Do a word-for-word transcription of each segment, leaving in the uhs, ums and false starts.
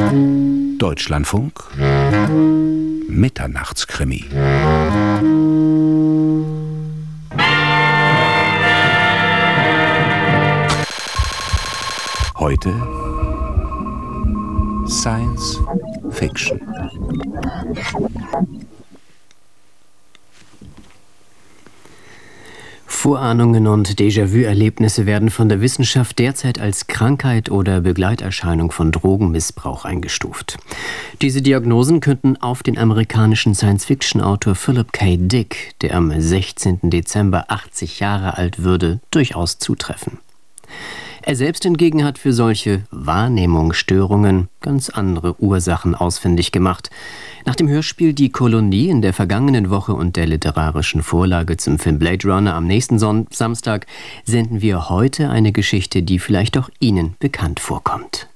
Deutschlandfunk Mitternachtskrimi. Heute Science Fiction. Vorahnungen und Déjà-vu-Erlebnisse werden von der Wissenschaft derzeit als Krankheit oder Begleiterscheinung von Drogenmissbrauch eingestuft. Diese Diagnosen könnten auf den amerikanischen Science-Fiction-Autor Philip K. Dick, der am sechzehnten Dezember achtzig Jahre alt würde, durchaus zutreffen. Er selbst hingegen hat für solche Wahrnehmungsstörungen ganz andere Ursachen ausfindig gemacht. Nach dem Hörspiel Die Kolonie in der vergangenen Woche und der literarischen Vorlage zum Film Blade Runner am nächsten Son- Samstag senden wir heute eine Geschichte, die vielleicht auch Ihnen bekannt vorkommt.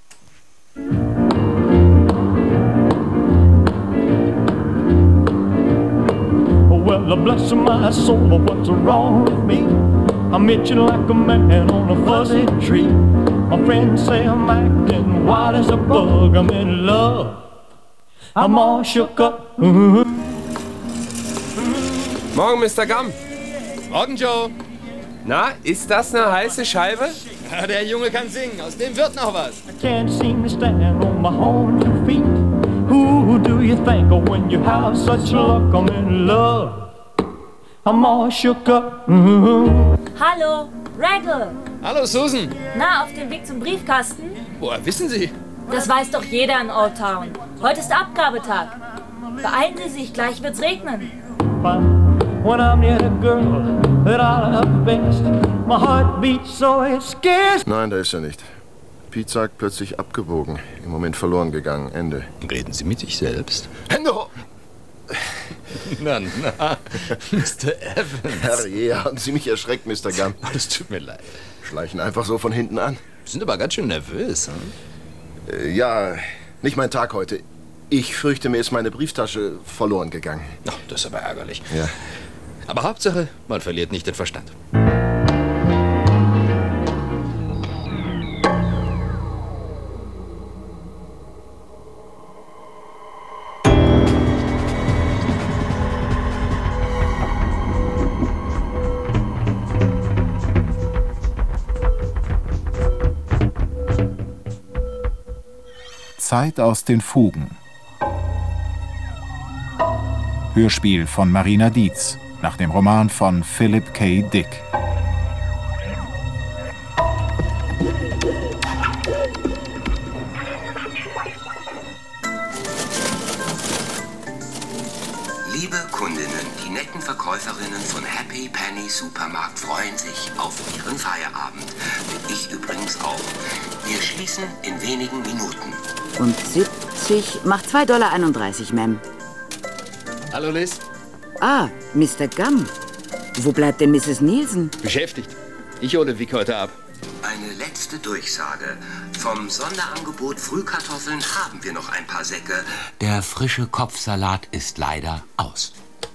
Well, bless my soul, what's wrong with me? I'm itching like a man on a fuzzy tree. My friends say I'm acting wild as a bug. I'm in love. I'm all shook up. Morgen, Mister Gum. Morgen, Joe. Na, ist das eine heiße Scheibe? Ja, der Junge kann singen. Aus dem wird noch was. I can't seem to stand on my own two feet. Who do you think of when you have such luck? I'm in love. I'm all shook up. Mm-hmm. Hallo, Raggle. Hallo, Susan. Na, auf dem Weg zum Briefkasten? Woher wissen Sie? Das weiß doch jeder in Old Town. Heute ist Abgabetag. Beeilen Sie sich, gleich wird's regnen. When I'm near the girl that I love best, my heart beats so it scares. Nein, da ist er nicht. Pete sagt, plötzlich abgebogen. Im Moment verloren gegangen. Ende. Reden Sie mit sich selbst? Hände hoch! Na, na, Mister Evans. Herrje, haben Sie mich erschreckt, Mister Gum. Das tut mir leid. Schleichen einfach so von hinten an. Sie sind aber ganz schön nervös, hm? Äh, ja, nicht mein Tag heute. Ich fürchte, mir ist meine Brieftasche verloren gegangen. Ach, das ist aber ärgerlich. Ja. Aber Hauptsache, man verliert nicht den Verstand. Zeit aus den Fugen. Hörspiel von Marina Dietz nach dem Roman von Philip K. Dick. Liebe Kundinnen, die netten Verkäuferinnen von Happy Penny Supermarkt freuen sich auf ihren Feierabend. Ich übrigens auch. Wir schließen in wenigen Minuten. Und siebzig macht zwei Dollar einunddreißig, Ma'am. Hallo, Liz. Ah, Mister Gum. Wo bleibt denn Misses Nielsen? Beschäftigt. Ich hole Vic heute ab. Eine letzte Durchsage. Vom Sonderangebot Frühkartoffeln haben wir noch ein paar Säcke. Der frische Kopfsalat ist leider aus.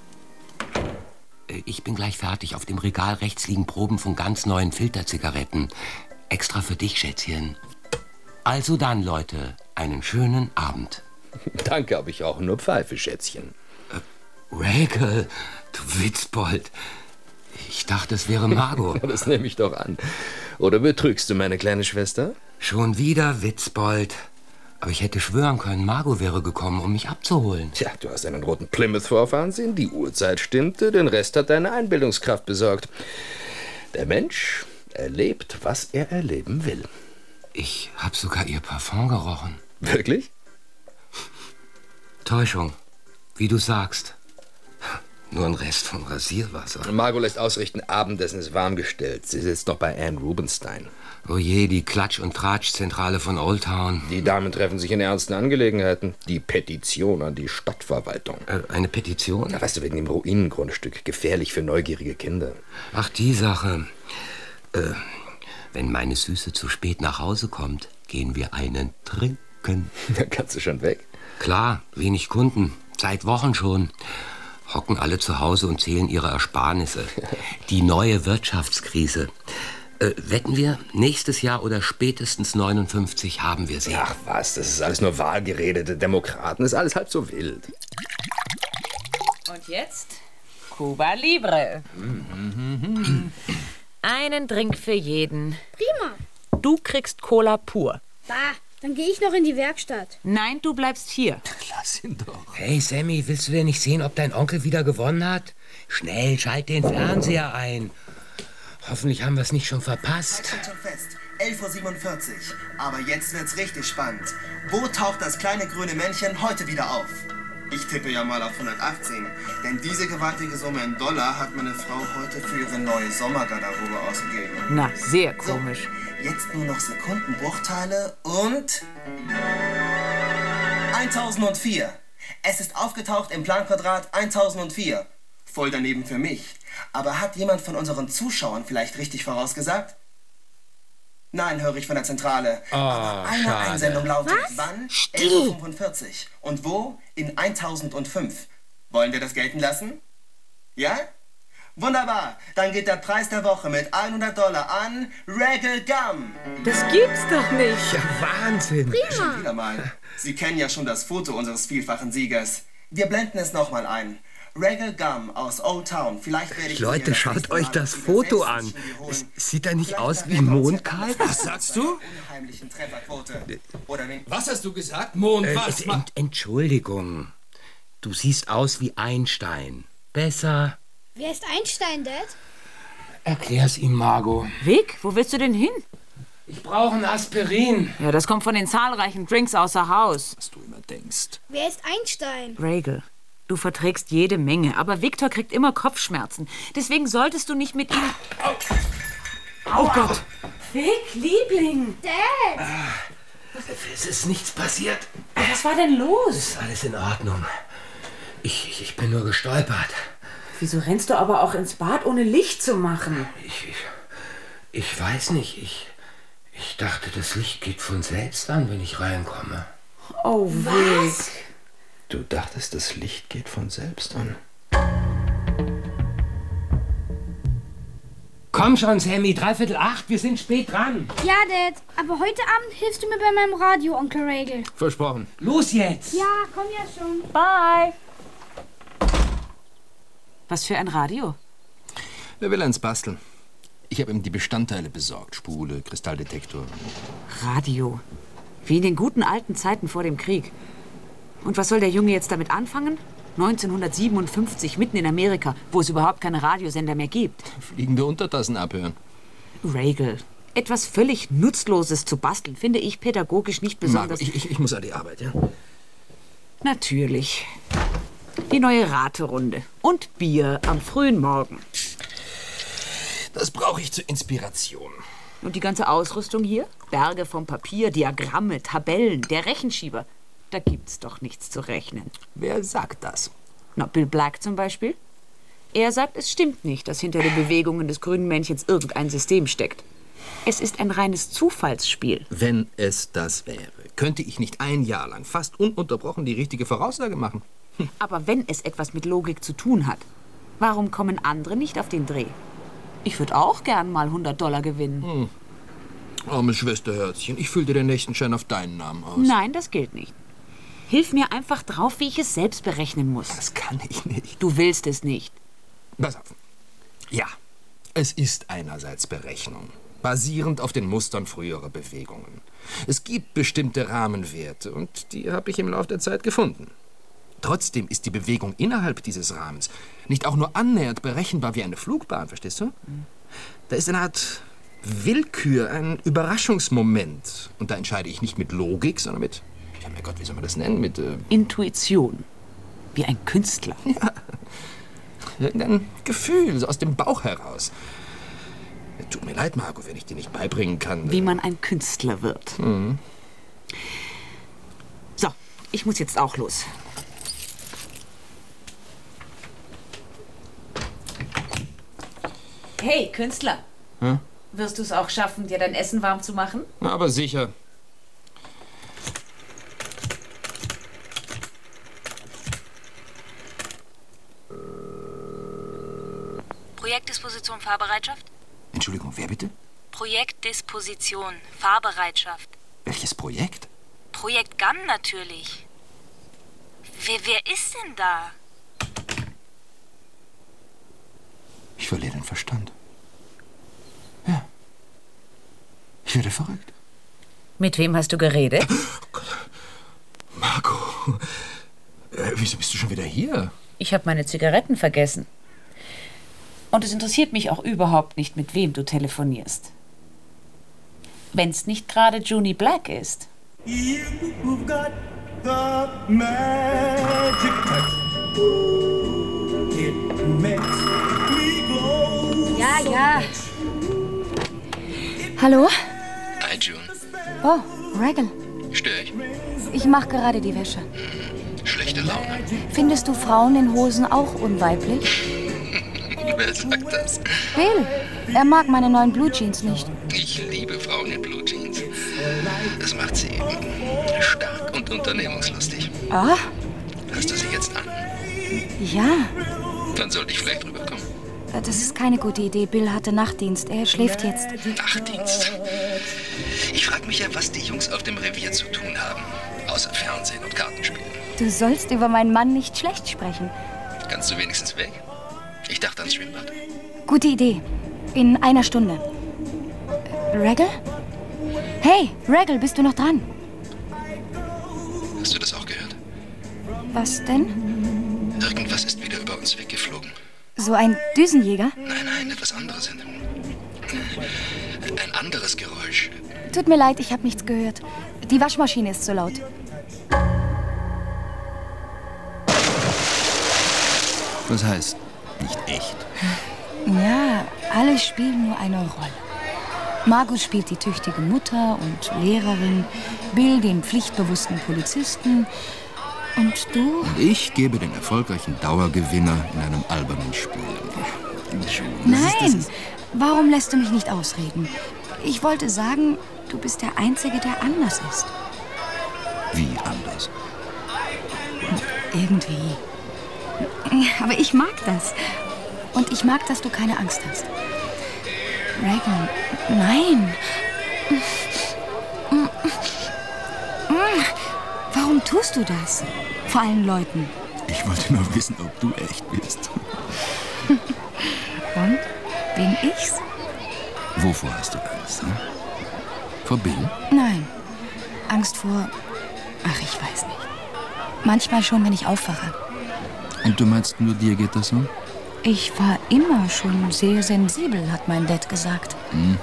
Ich bin gleich fertig. Auf dem Regal rechts liegen Proben von ganz neuen Filterzigaretten. Extra für dich, Schätzchen. Also dann, Leute, einen schönen Abend. Danke, aber ich rauche nur Pfeife, Schätzchen. Äh, Rachel, du Witzbold. Ich dachte, es wäre Margot. Das nehme ich doch an. Oder betrügst du meine kleine Schwester? Schon wieder Witzbold. Aber ich hätte schwören können, Margot wäre gekommen, um mich abzuholen. Tja, du hast einen roten Plymouth vorfahren sehen, die Uhrzeit stimmte, den Rest hat deine Einbildungskraft besorgt. Der Mensch erlebt, was er erleben will. Ich habe sogar ihr Parfum gerochen. Wirklich? Täuschung, wie du sagst. Nur ein Rest vom Rasierwasser. Margot lässt ausrichten, Abendessen ist warm gestellt. Sie sitzt noch bei Anne Rubenstein. Oh je, die Klatsch- und Tratsch-Zentrale von Old Town. Die Damen treffen sich in ernsten Angelegenheiten. Die Petition an die Stadtverwaltung. Äh, eine Petition? Ja, weißt du, wegen dem Ruinengrundstück. Gefährlich für neugierige Kinder. Ach, die Sache. Äh, wenn meine Süße zu spät nach Hause kommt, gehen wir einen trinken. Da kannst du schon weg. Klar, wenig Kunden. Seit Wochen schon. Hocken alle zu Hause und zählen ihre Ersparnisse. Die neue Wirtschaftskrise. Äh, wetten wir, nächstes Jahr oder spätestens neunundfünfzig haben wir sie. Ach was, das ist alles nur Wahlgerede der Demokraten. Das ist alles halb so wild. Und jetzt Cuba Libre. Einen Drink für jeden. Prima. Du kriegst Cola pur. Bah, dann gehe ich noch in die Werkstatt. Nein, du bleibst hier. Lass ihn doch. Hey Sammy, willst du denn nicht sehen, ob dein Onkel wieder gewonnen hat? Schnell, schalt den Fernseher ein. Hoffentlich haben wir es nicht schon verpasst. Steht schon fest. elf Uhr siebenundvierzig. Aber jetzt wird's richtig spannend. Wo taucht das kleine grüne Männchen heute wieder auf? Ich tippe ja mal auf hundertachtzehn. Denn diese gewaltige Summe in Dollar hat meine Frau heute für ihre neue Sommergarderobe ausgegeben. Na, sehr komisch. So, jetzt nur noch Sekundenbruchteile und... eintausendvier. Es ist aufgetaucht im Planquadrat eintausendvier. Voll daneben für mich. Aber hat jemand von unseren Zuschauern vielleicht richtig vorausgesagt? Nein, höre ich von der Zentrale. Oh, Aber eine schade. Einsendung lautet, Was? wann? elf Uhr fünfundvierzig. Und wo? In eintausendfünf. Wollen wir das gelten lassen? Ja? Wunderbar. Dann geht der Preis der Woche mit hundert Dollar an Regal Gum. Das gibt's doch nicht. Ja, Wahnsinn. Schon wieder mal. Sie kennen ja schon das Foto unseres vielfachen Siegers. Wir blenden es nochmal ein. Regal Gum aus Old Town. Vielleicht werde ich Leute, schaut euch das Foto an. Es sieht da nicht aus wie Mondkalb? Was sagst du? Was hast du gesagt? Mond, Äh, was? ent Entschuldigung. Du siehst aus wie Einstein. Besser. Wer ist Einstein, Dad? Erklär's ihm, Margot. Vic, wo willst du denn hin? Ich brauche ein Aspirin. Ja, das kommt von den zahlreichen Drinks außer Haus. Was du immer denkst. Wer ist Einstein? Regal, du verträgst jede Menge, aber Victor kriegt immer Kopfschmerzen. Deswegen solltest du nicht mit ihm... Oh Gott! Vic, Liebling! Dad! Es ist nichts passiert. Was war denn los? Ist alles in Ordnung. Ich, ich, ich bin nur gestolpert. Wieso rennst du aber auch ins Bad, ohne Licht zu machen? Ich, ich, ich weiß nicht. Ich, ich dachte, das Licht geht von selbst an, wenn ich reinkomme. Oh, Vic. Du dachtest, das Licht geht von selbst an. Komm schon, Sammy, dreiviertel acht, wir sind spät dran. Ja, Dad, aber heute Abend hilfst du mir bei meinem Radio, Onkel Regal. Versprochen. Los jetzt! Ja, komm ja schon. Bye. Was für ein Radio? Wer will eins basteln? Ich habe ihm die Bestandteile besorgt. Spule, Kristalldetektor. Radio. Wie in den guten alten Zeiten vor dem Krieg. Und was soll der Junge jetzt damit anfangen? neunzehnhundertsiebenundfünfzig, mitten in Amerika, wo es überhaupt keine Radiosender mehr gibt. Fliegende Untertassen abhören. Regal, etwas völlig Nutzloses zu basteln, finde ich pädagogisch nicht besonders... Margot, ich, ich, ich muss an die Arbeit, ja? Natürlich. Die neue Raterunde. Und Bier am frühen Morgen. Das brauche ich zur Inspiration. Und die ganze Ausrüstung hier? Berge vom Papier, Diagramme, Tabellen, der Rechenschieber. Da gibt's doch nichts zu rechnen. Wer sagt das? Na, Bill Black zum Beispiel. Er sagt, es stimmt nicht, dass hinter den Bewegungen des grünen Männchens irgendein System steckt. Es ist ein reines Zufallsspiel. Wenn es das wäre, könnte ich nicht ein Jahr lang fast ununterbrochen die richtige Voraussage machen. Hm. Aber wenn es etwas mit Logik zu tun hat, warum kommen andere nicht auf den Dreh? Ich würde auch gern mal hundert Dollar gewinnen. Hm. Armes Schwesterherzchen, ich fülle dir den nächsten Schein auf deinen Namen aus. Nein, das gilt nicht. Hilf mir einfach drauf, wie ich es selbst berechnen muss. Das kann ich nicht. Du willst es nicht. Pass auf. Ja, es ist einerseits Berechnung, basierend auf den Mustern früherer Bewegungen. Es gibt bestimmte Rahmenwerte und die habe ich im Laufe der Zeit gefunden. Trotzdem ist die Bewegung innerhalb dieses Rahmens nicht auch nur annähernd berechenbar wie eine Flugbahn, verstehst du? Mhm. Da ist eine Art Willkür, ein Überraschungsmoment. Und da entscheide ich nicht mit Logik, sondern mit, ja mein Gott, wie soll man das nennen? Mit äh Intuition. Wie ein Künstler. Ja. Irgendein Gefühl, so aus dem Bauch heraus. Tut mir leid, Margot, wenn ich dir nicht beibringen kann. Wie man ein Künstler wird. Mhm. So, ich muss jetzt auch los. Hey, Künstler. Hm? Wirst du es auch schaffen, dir dein Essen warm zu machen? Na, aber sicher. Projektdisposition Fahrbereitschaft? Entschuldigung, wer bitte? Projekt Disposition, Fahrbereitschaft. Welches Projekt? Projekt Gamm natürlich. Wer, wer ist denn da? Ich verliere den Verstand. Ja. Ich werde verrückt. Mit wem hast du geredet? Oh Gott. Marco, äh, wieso bist du schon wieder hier? Ich habe meine Zigaretten vergessen. Und es interessiert mich auch überhaupt nicht, mit wem du telefonierst. Wenn's nicht gerade Juni Black ist. You've got the magic touch. It makes me glow. Ja, ja. Hallo? Hi, June. Oh, Regal. Störe ich? Ich mache gerade die Wäsche. Schlechte Laune. Findest du Frauen in Hosen auch unweiblich? Wer sagt das? Bill. Er mag meine neuen Blue Jeans nicht. Ich liebe Frauen in Blue Jeans. Das macht sie stark und unternehmungslustig. Ah? Hast du sie jetzt an? Ja. Dann sollte ich vielleicht rüberkommen. Das ist keine gute Idee. Bill hatte Nachtdienst. Er schläft jetzt. Nachtdienst? Ich frage mich ja, was die Jungs auf dem Revier zu tun haben. Außer Fernsehen und Kartenspielen. Du sollst über meinen Mann nicht schlecht sprechen. Kannst du wenigstens weg? Ich dachte ans Schwimmbad. Gute Idee. In einer Stunde. Regal? Hey, Regal, bist du noch dran? Hast du das auch gehört? Was denn? Irgendwas ist wieder über uns weggeflogen. So ein Düsenjäger? Nein, nein, etwas anderes. Ein anderes Geräusch. Tut mir leid, ich habe nichts gehört. Die Waschmaschine ist zu laut. Was heißt nicht echt? Ja, alle spielen nur eine Rolle. Margot spielt die tüchtige Mutter und Lehrerin, Bill den pflichtbewussten Polizisten und du? Und ich gebe den erfolgreichen Dauergewinner in einem albernen Spiel. Nein, warum lässt du mich nicht ausreden? Ich wollte sagen, du bist der Einzige, der anders ist. Wie anders? Irgendwie. Aber ich mag das. Und ich mag, dass du keine Angst hast. Regan, nein. Warum tust du das? Vor allen Leuten. Ich wollte nur wissen, ob du echt bist. Und? Bin ich's? Wovor hast du Angst? Hm? Vor Bill? Nein. Angst vor... Ach, ich weiß nicht. Manchmal schon, wenn ich aufwache. Und du meinst, nur dir geht das so? Ich war immer schon sehr sensibel, hat mein Dad gesagt. Mhm.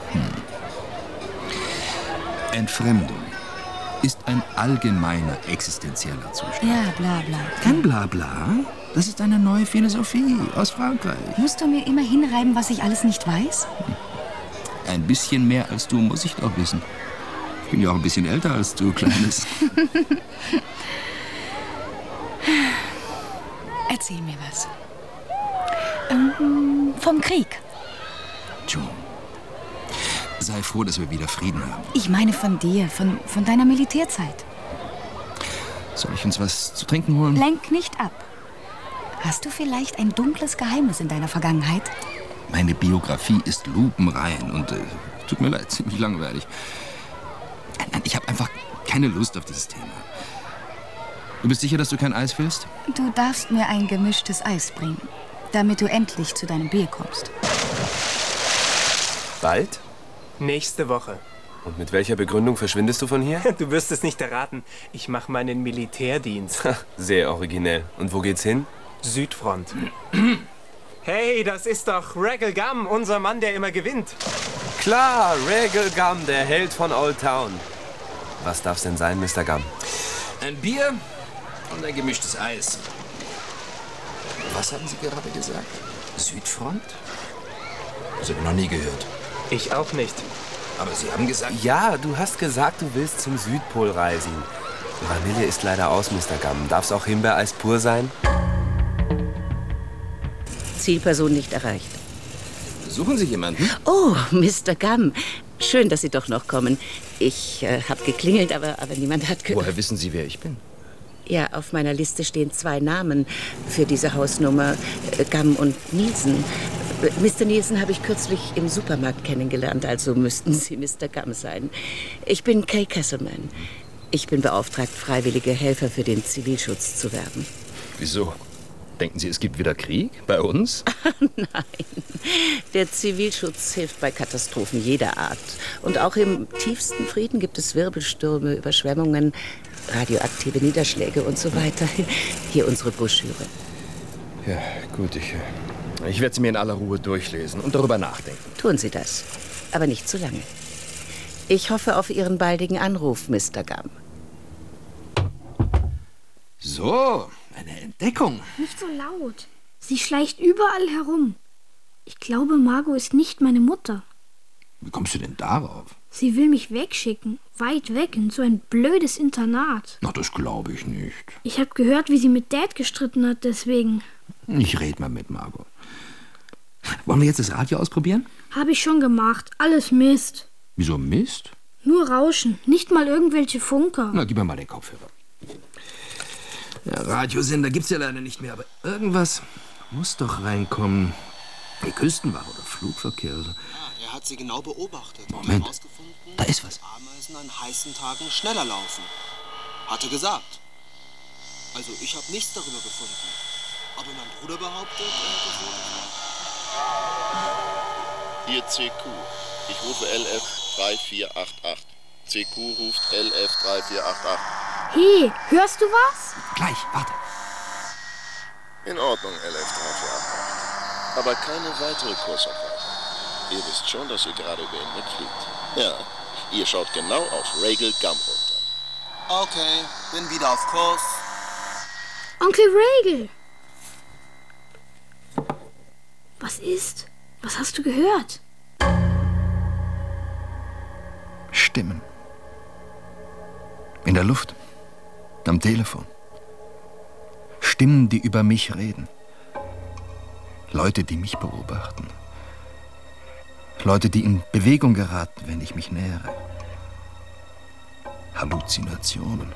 Entfremdung ist ein allgemeiner existenzieller Zustand. Ja, bla bla. Kein Blabla. Das ist eine neue Philosophie aus Frankreich. Musst du mir immer hinreiben, was ich alles nicht weiß? Ein bisschen mehr als du muss ich doch wissen. Ich bin ja auch ein bisschen älter als du, Kleines. Erzähl mir was. Ähm, vom Krieg. June, sei froh, dass wir wieder Frieden haben. Ich meine von dir, von, von deiner Militärzeit. Soll ich uns was zu trinken holen? Lenk nicht ab. Hast du vielleicht ein dunkles Geheimnis in deiner Vergangenheit? Meine Biografie ist lupenrein und, äh, tut mir leid, ziemlich langweilig. Nein, ich habe einfach keine Lust auf dieses Thema. Du bist sicher, dass du kein Eis willst? Du darfst mir ein gemischtes Eis bringen, damit du endlich zu deinem Bier kommst. Bald? Nächste Woche. Und mit welcher Begründung verschwindest du von hier? Du wirst es nicht erraten. Ich mache meinen Militärdienst. Sehr originell. Und wo geht's hin? Südfront. Hey, das ist doch Regal Gum, unser Mann, der immer gewinnt. Klar, Regal Gum, der Held von Old Town. Was darf's denn sein, Mister Gum? Ein Bier und ein gemischtes Eis. Was haben Sie gerade gesagt? Südfront? Das habe ich noch nie gehört. Ich auch nicht. Aber Sie haben gesagt... Ja, du hast gesagt, du willst zum Südpol reisen. Vanille ist leider aus, Mister Gum. Darf's auch Himbeereis pur sein? Zielperson nicht erreicht. Suchen Sie jemanden? Oh, Mister Gum. Schön, dass Sie doch noch kommen. Ich äh, habe geklingelt, aber, aber niemand hat... Woher wissen Sie, wer ich bin? Ja, auf meiner Liste stehen zwei Namen für diese Hausnummer. Äh, Gum und Nielsen. Mister Nielsen habe ich kürzlich im Supermarkt kennengelernt, also müssten Sie Mister Gumm sein. Ich bin Kay Castleman. Ich bin beauftragt, freiwillige Helfer für den Zivilschutz zu werben. Wieso? Denken Sie, es gibt wieder Krieg bei uns? Nein, der Zivilschutz hilft bei Katastrophen jeder Art. Und auch im tiefsten Frieden gibt es Wirbelstürme, Überschwemmungen, radioaktive Niederschläge und so weiter. Hier unsere Broschüre. Ja, gut, ich, ich werde sie mir in aller Ruhe durchlesen und darüber nachdenken. Tun Sie das, aber nicht zu lange. Ich hoffe auf Ihren baldigen Anruf, Mister Gumm. So, eine Entdeckung. Nicht so laut. Sie schleicht überall herum. Ich glaube, Margot ist nicht meine Mutter. Wie kommst du denn darauf? Sie will mich wegschicken. Weit weg in so ein blödes Internat. Na, das glaube ich nicht. Ich habe gehört, wie sie mit Dad gestritten hat, deswegen. Ich rede mal mit Margot. Wollen wir jetzt das Radio ausprobieren? Habe ich schon gemacht. Alles Mist. Wieso Mist? Nur Rauschen. Nicht mal irgendwelche Funker. Na, gib mir mal den Kopfhörer. Ja, Radiosender gibt's ja leider nicht mehr, aber irgendwas muss doch reinkommen. Die Küstenwache oder Flugverkehr oder so. Ja, er hat sie genau beobachtet. Moment, und herausgefunden, da ist was. dass Ameisen an heißen Tagen schneller laufen. Hat er gesagt. Also ich habe nichts darüber gefunden. Aber mein Bruder behauptet, er hätte so. Hier C Q. Ich rufe L F drei vier acht acht. C Q ruft L F drei vier acht acht. Hey, hörst du was? Gleich, warte. In Ordnung, L F drei vier acht acht. Aber keine weitere Kursabweichung. Ihr wisst schon, dass ihr gerade über ihn mitfliegt. Ja, ihr schaut genau auf Regal Gumm runter. Okay, bin wieder auf Kurs. Onkel Regal! Was ist? Was hast du gehört? Stimmen. In der Luft. Am Telefon. Stimmen, die über mich reden. Leute, die mich beobachten. Leute, die in Bewegung geraten, wenn ich mich nähere. Halluzinationen.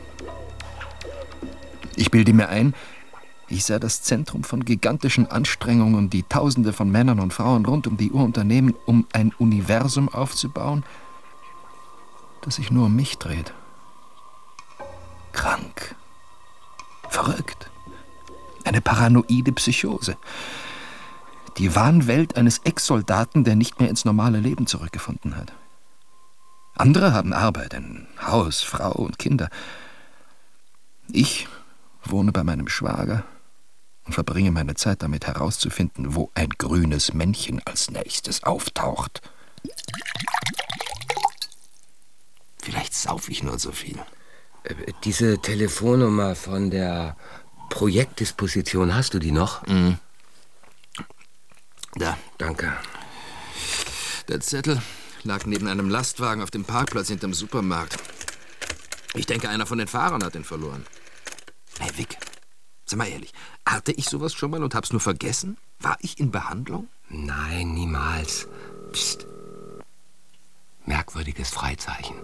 Ich bilde mir ein, ich sei das Zentrum von gigantischen Anstrengungen, die Tausende von Männern und Frauen rund um die Uhr unternehmen, um ein Universum aufzubauen, das sich nur um mich dreht. Krank. Verrückt. Eine paranoide Psychose. Die Wahnwelt eines Ex-Soldaten, der nicht mehr ins normale Leben zurückgefunden hat. Andere haben Arbeit, ein Haus, Frau und Kinder. Ich wohne bei meinem Schwager und verbringe meine Zeit damit herauszufinden, wo ein grünes Männchen als nächstes auftaucht. Vielleicht sauf ich nur so viel. Diese Telefonnummer von der Projektdisposition, hast du die noch? Mhm. Da. Danke. Der Zettel lag neben einem Lastwagen auf dem Parkplatz hinterm Supermarkt. Ich denke, einer von den Fahrern hat ihn verloren. Hey, Vic, sag mal ehrlich, hatte ich sowas schon mal und hab's nur vergessen? War ich in Behandlung? Nein, niemals. Psst. Merkwürdiges Freizeichen.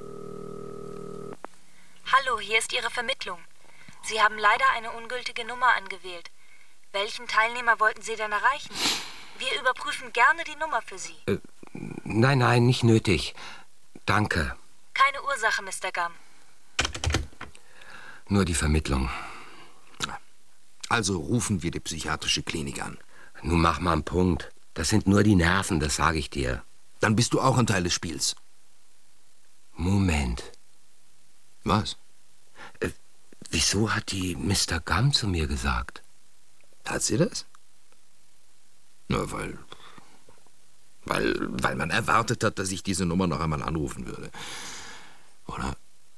Hallo, hier ist Ihre Vermittlung. Sie haben leider eine ungültige Nummer angewählt. Welchen Teilnehmer wollten Sie denn erreichen? Wir überprüfen gerne die Nummer für Sie. Äh, nein, nein, nicht nötig. Danke. Keine Ursache, Mister Gumm. Nur die Vermittlung. Also rufen wir die psychiatrische Klinik an. Nun mach mal einen Punkt. Das sind nur die Nerven, das sage ich dir. Dann bist du auch ein Teil des Spiels. Moment. Was? Äh, wieso hat die Mister Gumm zu mir gesagt? Hat sie das? Na, weil... Weil, weil man erwartet hat, dass ich diese Nummer noch einmal anrufen würde. Oder?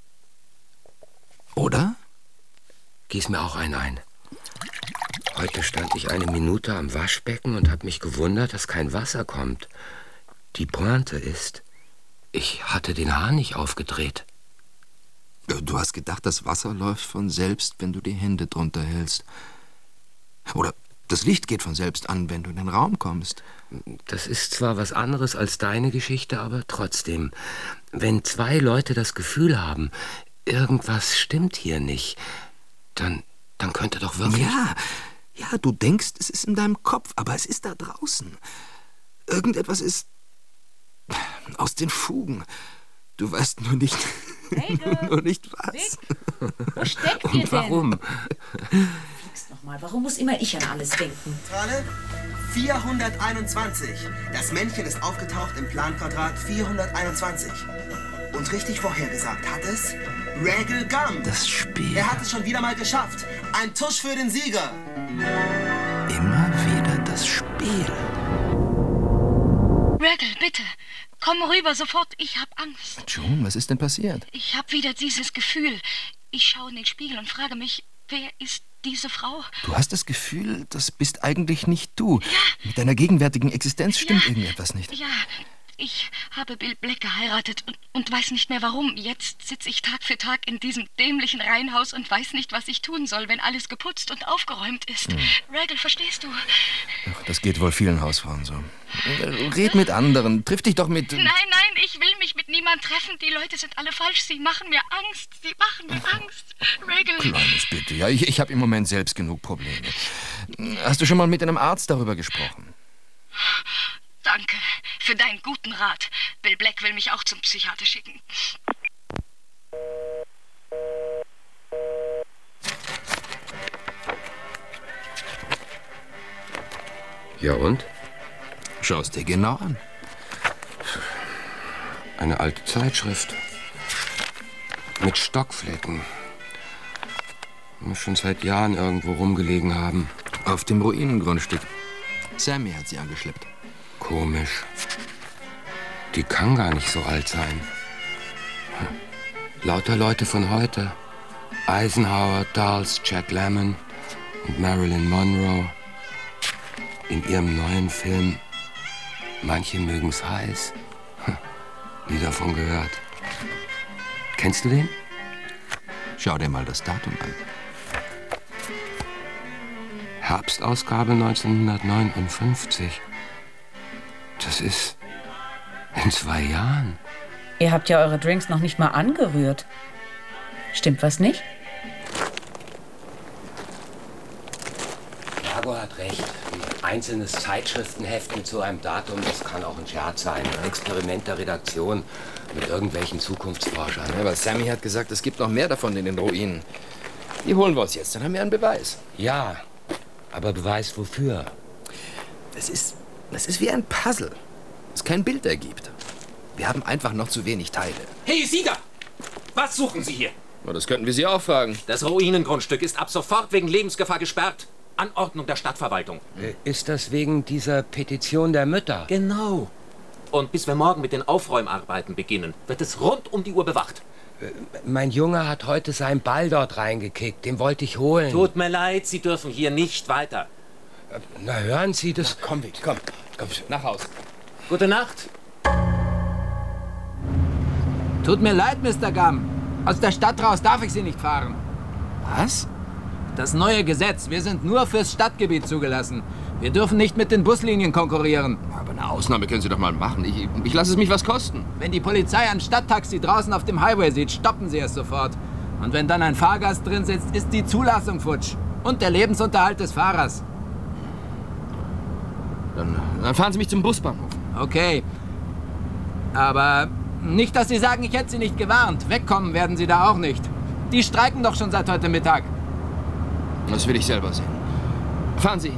Oder? Gieß mir auch einen ein. Heute stand ich eine Minute am Waschbecken und habe mich gewundert, dass kein Wasser kommt. Die Pointe ist, ich hatte den Hahn nicht aufgedreht. Du hast gedacht, das Wasser läuft von selbst, wenn du die Hände drunter hältst. Oder das Licht geht von selbst an, wenn du in den Raum kommst. Das ist zwar was anderes als deine Geschichte, aber trotzdem. Wenn zwei Leute das Gefühl haben, irgendwas stimmt hier nicht, dann, dann könnte doch wirklich... Ja, Ja, du denkst, es ist in deinem Kopf, aber es ist da draußen. Irgendetwas ist aus den Fugen. Du weißt nur nicht, nur nicht was. Vic, wo steckt Und ihr denn? warum? Fix noch mal, warum muss immer ich an alles denken? Zentrale vierhunderteinundzwanzig. Das Männchen ist aufgetaucht im Planquadrat vierhunderteinundzwanzig. Und richtig vorhergesagt hat es Regal Gum. Das Spiel. Er hat es schon wieder mal geschafft. Ein Tusch für den Sieger. Immer wieder das Spiel. Regal, bitte. Komm rüber, sofort. Ich hab Angst. June, was ist denn passiert? Ich hab wieder dieses Gefühl. Ich schaue in den Spiegel und frage mich, wer ist diese Frau? Du hast das Gefühl, das bist eigentlich nicht du. Ja. Mit deiner gegenwärtigen Existenz stimmt Ja. irgendetwas nicht. Ja, ich habe Bill Black geheiratet und, und weiß nicht mehr warum. Jetzt sitze ich Tag für Tag in diesem dämlichen Reihenhaus und weiß nicht, was ich tun soll, wenn alles geputzt und aufgeräumt ist. Hm. Regal, verstehst du? Ach, das geht wohl vielen Hausfrauen so. Red mit anderen, triff dich doch mit... Nein, nein, ich will mich mit niemand treffen. Die Leute sind alle falsch. Sie machen mir Angst. Sie machen mir Angst. Regal. Kleines bitte, ja, ich, ich habe im Moment selbst genug Probleme. Hast du schon mal mit einem Arzt darüber gesprochen? Danke für deinen guten Rat. Bill Black will mich auch zum Psychiater schicken. Ja und? Schau's dir genau an. Eine alte Zeitschrift. Mit Stockflecken. Muss schon seit Jahren irgendwo rumgelegen haben. Auf dem Ruinengrundstück. Sammy hat sie angeschleppt. Komisch. Die kann gar nicht so alt sein. Hm. Lauter Leute von heute. Eisenhower, Dulles, Jack Lemmon und Marilyn Monroe. In ihrem neuen Film Manche mögen's heiß. Hm. Nie davon gehört. Kennst du den? Schau dir mal das Datum an. Herbstausgabe neunzehnhundertneunundfünfzig. Das ist in zwei Jahren. Ihr habt ja eure Drinks noch nicht mal angerührt. Stimmt was nicht? Margot hat recht. Ein einzelnes Zeitschriftenheft mit so einem Datum, das kann auch ein Scherz sein. Ein Experiment der Redaktion mit irgendwelchen Zukunftsforschern. Ja, aber Sammy hat gesagt, es gibt noch mehr davon in den Ruinen. Die holen wir uns jetzt, dann haben wir einen Beweis. Ja, aber Beweis wofür? Das ist, das ist wie ein Puzzle, das kein Bild ergibt. Wir haben einfach noch zu wenig Teile. Hey, Sie da! Was suchen Sie hier? Na, das könnten wir Sie auch fragen. Das Ruinengrundstück ist ab sofort wegen Lebensgefahr gesperrt. Anordnung der Stadtverwaltung. Ist das wegen dieser Petition der Mütter? Genau. Und bis wir morgen mit den Aufräumarbeiten beginnen, wird es rund um die Uhr bewacht. Mein Junge hat heute seinen Ball dort reingekickt. Den wollte ich holen. Tut mir leid, Sie dürfen hier nicht weiter. Na, hören Sie das... Na, komm, Vic, komm. Komm, nach Haus. Gute Nacht. Tut mir leid, Mister Gum. Aus der Stadt raus darf ich Sie nicht fahren. Was? Das neue Gesetz. Wir sind nur fürs Stadtgebiet zugelassen. Wir dürfen nicht mit den Buslinien konkurrieren. Aber eine Ausnahme können Sie doch mal machen. Ich, ich lasse es mich was kosten. Wenn die Polizei ein Stadttaxi draußen auf dem Highway sieht, stoppen sie es sofort. Und wenn dann ein Fahrgast drin sitzt, ist die Zulassung futsch. Und der Lebensunterhalt des Fahrers. Dann, dann fahren Sie mich zum Busbahnhof. Okay. Aber nicht, dass Sie sagen, ich hätte Sie nicht gewarnt. Wegkommen werden Sie da auch nicht. Die streiken doch schon seit heute Mittag. Das will ich selber sehen. Fahren Sie hin.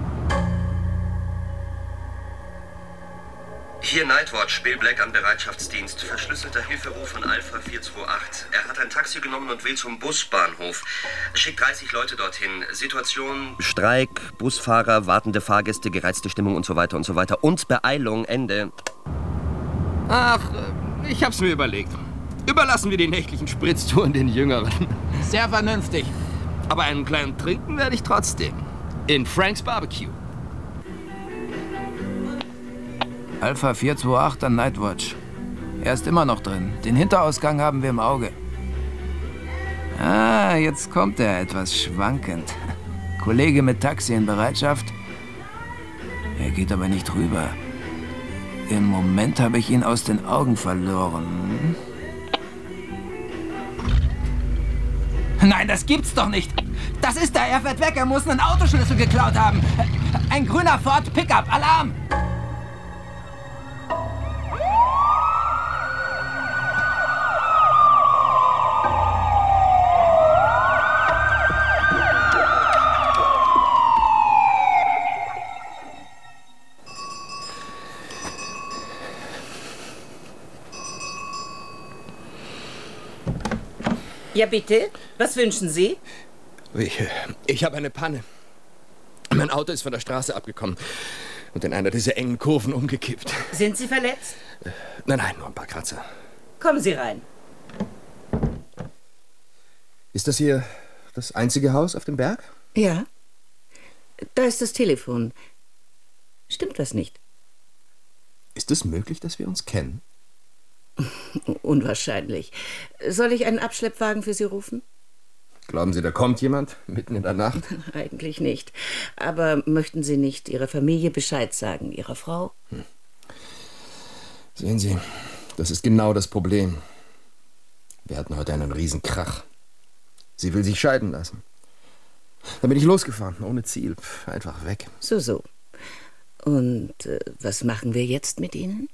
Hier Nightwatch, Bill Black am Bereitschaftsdienst. Verschlüsselter Hilferuf von Alpha vier zwei acht. Er hat ein Taxi genommen und will zum Busbahnhof. Schickt dreißig Leute dorthin. Situation... Streik, Busfahrer, wartende Fahrgäste, gereizte Stimmung und so weiter und so weiter. Und Beeilung, Ende. Ach, ich hab's mir überlegt. Überlassen wir die nächtlichen Spritztouren den Jüngeren. Sehr vernünftig. Aber einen kleinen Trinken werde ich trotzdem. In Franks Barbecue. Alpha vier zwei acht an Nightwatch. Er ist immer noch drin. Den Hinterausgang haben wir im Auge. Ah, jetzt kommt er etwas schwankend. Kollege mit Taxi in Bereitschaft. Er geht aber nicht rüber. Im Moment habe ich ihn aus den Augen verloren. Nein, das gibt's doch nicht. Das ist er, er fährt weg, er muss einen Autoschlüssel geklaut haben. Ein grüner Ford Pickup, Alarm! Ja, bitte? Was wünschen Sie? Ich, ich habe eine Panne. Mein Auto ist von der Straße abgekommen und in einer dieser engen Kurven umgekippt. Sind Sie verletzt? Nein, nein, nur ein paar Kratzer. Kommen Sie rein. Ist das hier das einzige Haus auf dem Berg? Ja. Da ist das Telefon. Stimmt das nicht? Ist es möglich, dass wir uns kennen? Unwahrscheinlich. Soll ich einen Abschleppwagen für Sie rufen? Glauben Sie, da kommt jemand mitten in der Nacht? Eigentlich nicht. Aber möchten Sie nicht Ihrer Familie Bescheid sagen, Ihrer Frau? Hm. Sehen Sie, das ist genau das Problem. Wir hatten heute einen Riesenkrach. Sie will sich scheiden lassen. Dann bin ich losgefahren, ohne Ziel. Einfach weg. So, so. Und äh, was machen wir jetzt mit Ihnen?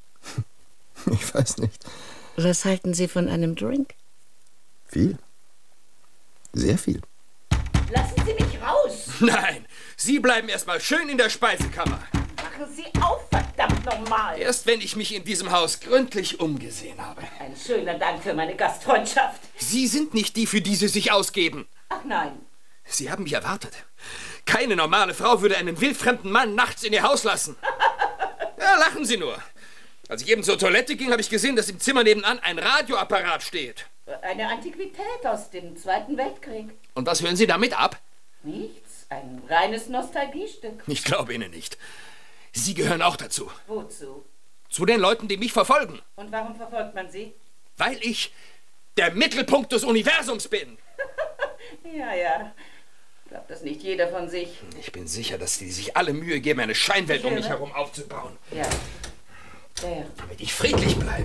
Ich weiß nicht. Was halten Sie von einem Drink? Viel. Sehr viel. Lassen Sie mich raus! Nein, Sie bleiben erstmal schön in der Speisekammer. Machen Sie auf, verdammt nochmal! Erst wenn ich mich in diesem Haus gründlich umgesehen habe. Ein schöner Dank für meine Gastfreundschaft. Sie sind nicht die, für die Sie sich ausgeben. Ach nein. Sie haben mich erwartet. Keine normale Frau würde einen wildfremden Mann nachts in ihr Haus lassen. Ja, lachen Sie nur. Als ich eben zur Toilette ging, habe ich gesehen, dass im Zimmer nebenan ein Radioapparat steht. Eine Antiquität aus dem Zweiten Weltkrieg. Und was hören Sie damit ab? Nichts, ein reines Nostalgiestück. Ich glaube Ihnen nicht. Sie gehören auch dazu. Wozu? Zu den Leuten, die mich verfolgen. Und warum verfolgt man Sie? Weil ich der Mittelpunkt des Universums bin. Ja, ja. Glaubt das nicht jeder von sich. Ich bin sicher, dass die sich alle Mühe geben, eine Scheinwelt um mich herum aufzubauen. Ja. Ja. Damit ich friedlich bleibe.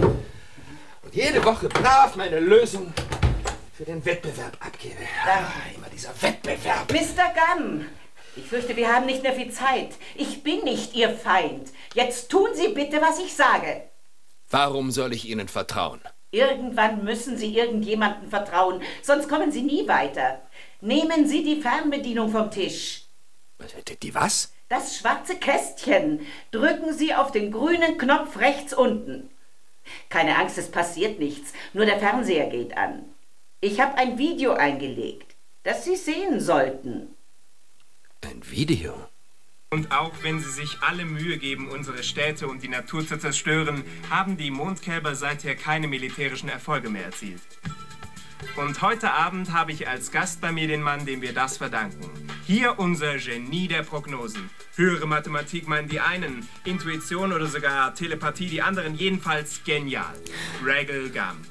Und jede Woche brav meine Lösung für den Wettbewerb abgebe. Ah, immer dieser Wettbewerb. Mister Gunn, ich fürchte, wir haben nicht mehr viel Zeit. Ich bin nicht Ihr Feind. Jetzt tun Sie bitte, was ich sage. Warum soll ich Ihnen vertrauen? Irgendwann müssen Sie irgendjemandem vertrauen, sonst kommen Sie nie weiter. Nehmen Sie die Fernbedienung vom Tisch. Die was? Das schwarze Kästchen. Drücken Sie auf den grünen Knopf rechts unten. Keine Angst, es passiert nichts. Nur der Fernseher geht an. Ich habe ein Video eingelegt, das Sie sehen sollten. Ein Video? Und auch wenn sie sich alle Mühe geben, unsere Städte und die Natur zu zerstören, haben die Mondkälber seither keine militärischen Erfolge mehr erzielt. Und heute Abend habe ich als Gast bei mir den Mann, dem wir das verdanken. Hier unser Genie der Prognosen. Höhere Mathematik meinen die einen, Intuition oder sogar Telepathie die anderen, jedenfalls genial. Regal Gum.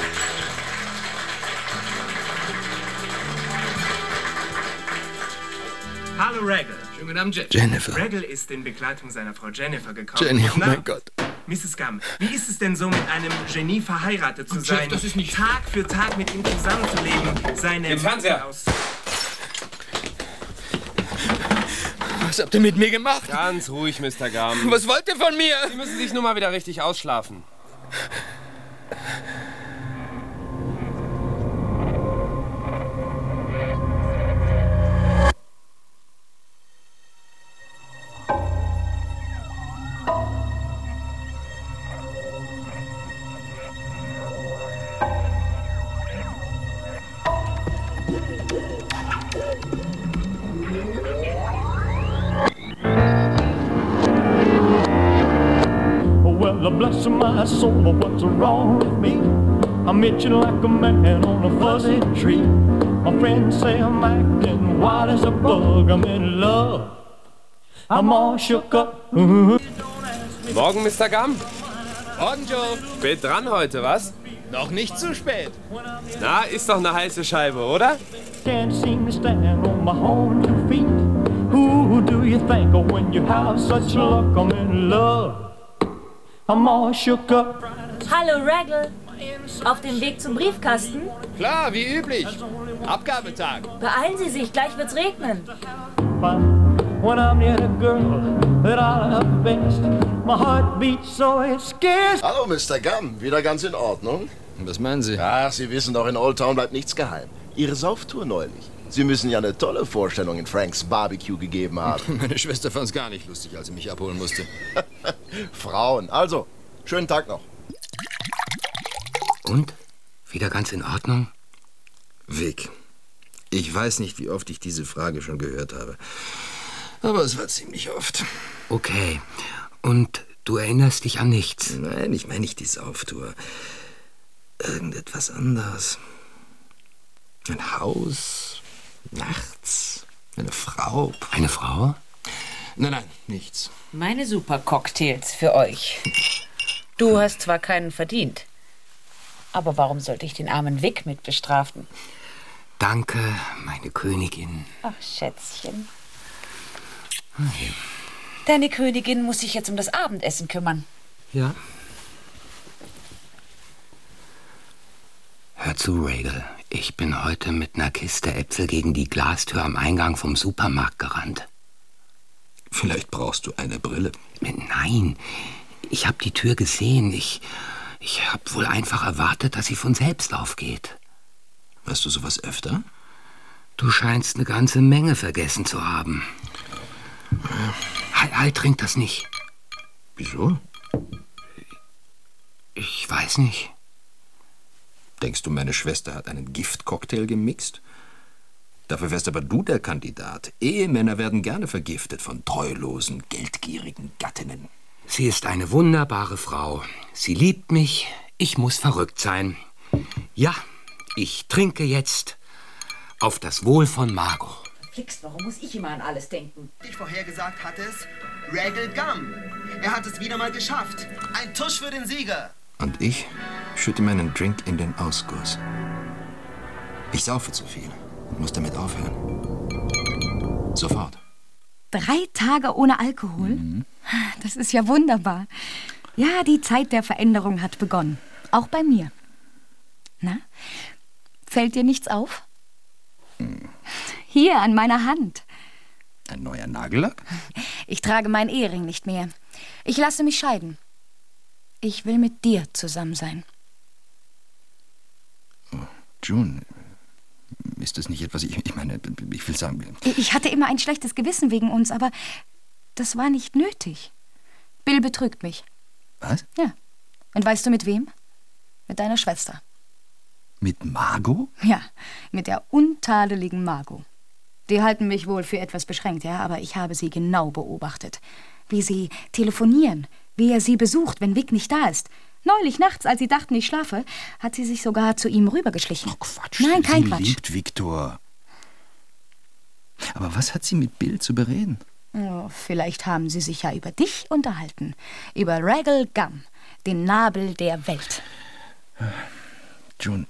Hallo Regal. Schönen guten Abend, Jennifer. Regal ist in Begleitung seiner Frau Jennifer gekommen. Jenny, oh Na, mein Gott. Misses Gum, wie ist es denn so, mit einem Genie verheiratet zu Und Chef, sein? das ist nicht Tag für Tag mit ihm zusammenzuleben, seine Den Fernseher aus. Was habt ihr mit mir gemacht? Ganz ruhig, Mister Gum. Was wollt ihr von mir? Sie müssen sich nur mal wieder richtig ausschlafen. Bless my soul, what's wrong with me? I'm itching like a man on a fuzzy tree. My friends say I'm acting wild as a bug. I'm in love. I'm all shook up. Morgen, Mister Gum. Morgen, Joe. Spät dran heute, was? Noch nicht zu spät. Na, ist doch eine heiße Scheibe, oder? Can't seem to stand on my own two feet. Who do you think of when you have such luck? I'm in love. I'm all shook up. Hallo, Regal. Auf dem Weg zum Briefkasten? Klar, wie üblich. Abgabetag. Beeilen Sie sich, gleich wird's regnen. When I'm near the girl that I love best, my heart beats so it scares. Hallo, Mister Gum. Wieder ganz in Ordnung? Was meinen Sie? Ach, Sie wissen doch, in Old Town bleibt nichts geheim. Ihre Sauftour neulich. Sie müssen ja eine tolle Vorstellung in Franks Barbecue gegeben haben. Meine Schwester fand es gar nicht lustig, als sie mich abholen musste. Frauen. Also, schönen Tag noch. Und? Wieder ganz in Ordnung? Vic, ich weiß nicht, wie oft ich diese Frage schon gehört habe. Aber es war ziemlich oft. Okay. Und du erinnerst dich an nichts? Nein, ich meine nicht die Sauftour. Irgendetwas anderes. Ein Haus, nachts, eine Frau. Eine Frau? Nein, nein, nichts. Meine Super-Cocktails für euch. Du hast zwar keinen verdient, aber warum sollte ich den armen Vic mit bestrafen? Danke, meine Königin. Ach, Schätzchen. Okay. Deine Königin muss sich jetzt um das Abendessen kümmern. Ja. Hör zu, Regel. Ich bin heute mit einer Kiste Äpfel gegen die Glastür am Eingang vom Supermarkt gerannt. Vielleicht brauchst du eine Brille. Nein, ich habe die Tür gesehen. Ich, ich habe wohl einfach erwartet, dass sie von selbst aufgeht. Weißt du sowas öfter? Du scheinst eine ganze Menge vergessen zu haben. Halt, halt, trink das nicht. Wieso? Ich weiß nicht. Denkst du, meine Schwester hat einen Giftcocktail gemixt? Dafür wärst aber du der Kandidat. Ehemänner werden gerne vergiftet von treulosen, geldgierigen Gattinnen. Sie ist eine wunderbare Frau. Sie liebt mich. Ich muss verrückt sein. Ja, ich trinke jetzt auf das Wohl von Margot. Flix, warum muss ich immer an alles denken? Ich vorhergesagt hatte es, Regal Gum. Er hat es wieder mal geschafft. Ein Tusch für den Sieger. Und ich schütte meinen Drink in den Ausguss. Ich saufe zu viel und muss damit aufhören. Sofort. Drei Tage ohne Alkohol? Mhm. Das ist ja wunderbar. Ja, die Zeit der Veränderung hat begonnen. Auch bei mir. Na, fällt dir nichts auf? Mhm. Hier an meiner Hand. Ein neuer Nagellack? Ich trage meinen Ehering nicht mehr. Ich lasse mich scheiden. Ich will mit dir zusammen sein. Oh, June, ist das nicht etwas, ich, ich meine, ich will sagen... Ich hatte immer ein schlechtes Gewissen wegen uns, aber das war nicht nötig. Bill betrügt mich. Was? Ja. Und weißt du mit wem? Mit deiner Schwester. Mit Margot? Ja, mit der untadeligen Margot. Die halten mich wohl für etwas beschränkt, ja, aber ich habe sie genau beobachtet. Wie sie telefonieren, wie er sie besucht, wenn Vic nicht da ist. Neulich nachts, als sie dachten, ich schlafe, hat sie sich sogar zu ihm rübergeschlichen. Oh, Quatsch. Nein, kein sie Quatsch. Sie liebt Viktor. Aber was hat sie mit Bill zu bereden? Oh, vielleicht haben sie sich ja über dich unterhalten. Über Regal Gum, den Nabel der Welt. June,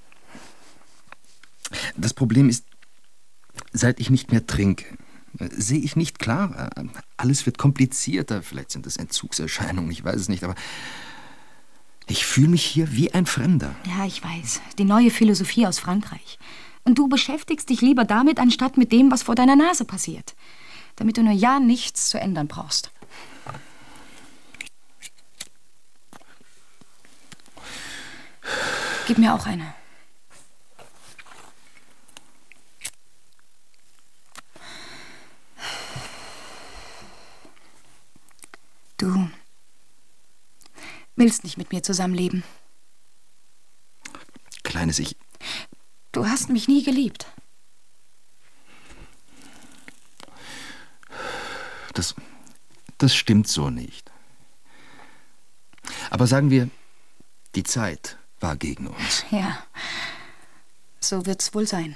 das Problem ist, seit ich nicht mehr trinke, sehe ich nicht klar. Alles wird komplizierter. Vielleicht sind das Entzugserscheinungen, ich weiß es nicht, aber ich fühle mich hier wie ein Fremder. Ja, ich weiß. Die neue Philosophie aus Frankreich. Und du beschäftigst dich lieber damit, anstatt mit dem, was vor deiner Nase passiert. Damit du nur ja nichts zu ändern brauchst. Gib mir auch eine. Du willst nicht mit mir zusammenleben. Kleines, ich... Du hast mich nie geliebt. Das, das stimmt so nicht. Aber sagen wir, die Zeit war gegen uns. Ja, so wird's wohl sein.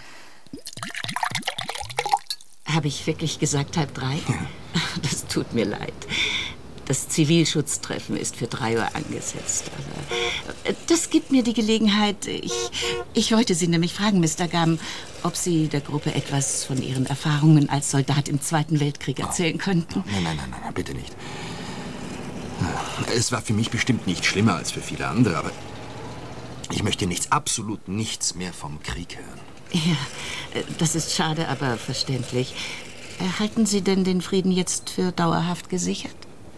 Habe ich wirklich gesagt halb drei? Das tut mir leid. Das Zivilschutztreffen ist für drei Uhr angesetzt. Aber das gibt mir die Gelegenheit. Ich, ich wollte Sie nämlich fragen, Mister Gum, ob Sie der Gruppe etwas von Ihren Erfahrungen als Soldat im Zweiten Weltkrieg erzählen könnten. Nein, nein, nein, nein, bitte nicht. Es war für mich bestimmt nicht schlimmer als für viele andere, aber Ich möchte nichts, absolut nichts mehr vom Krieg hören. Ja, das ist schade, aber verständlich. Halten Sie denn den Frieden jetzt für dauerhaft gesichert?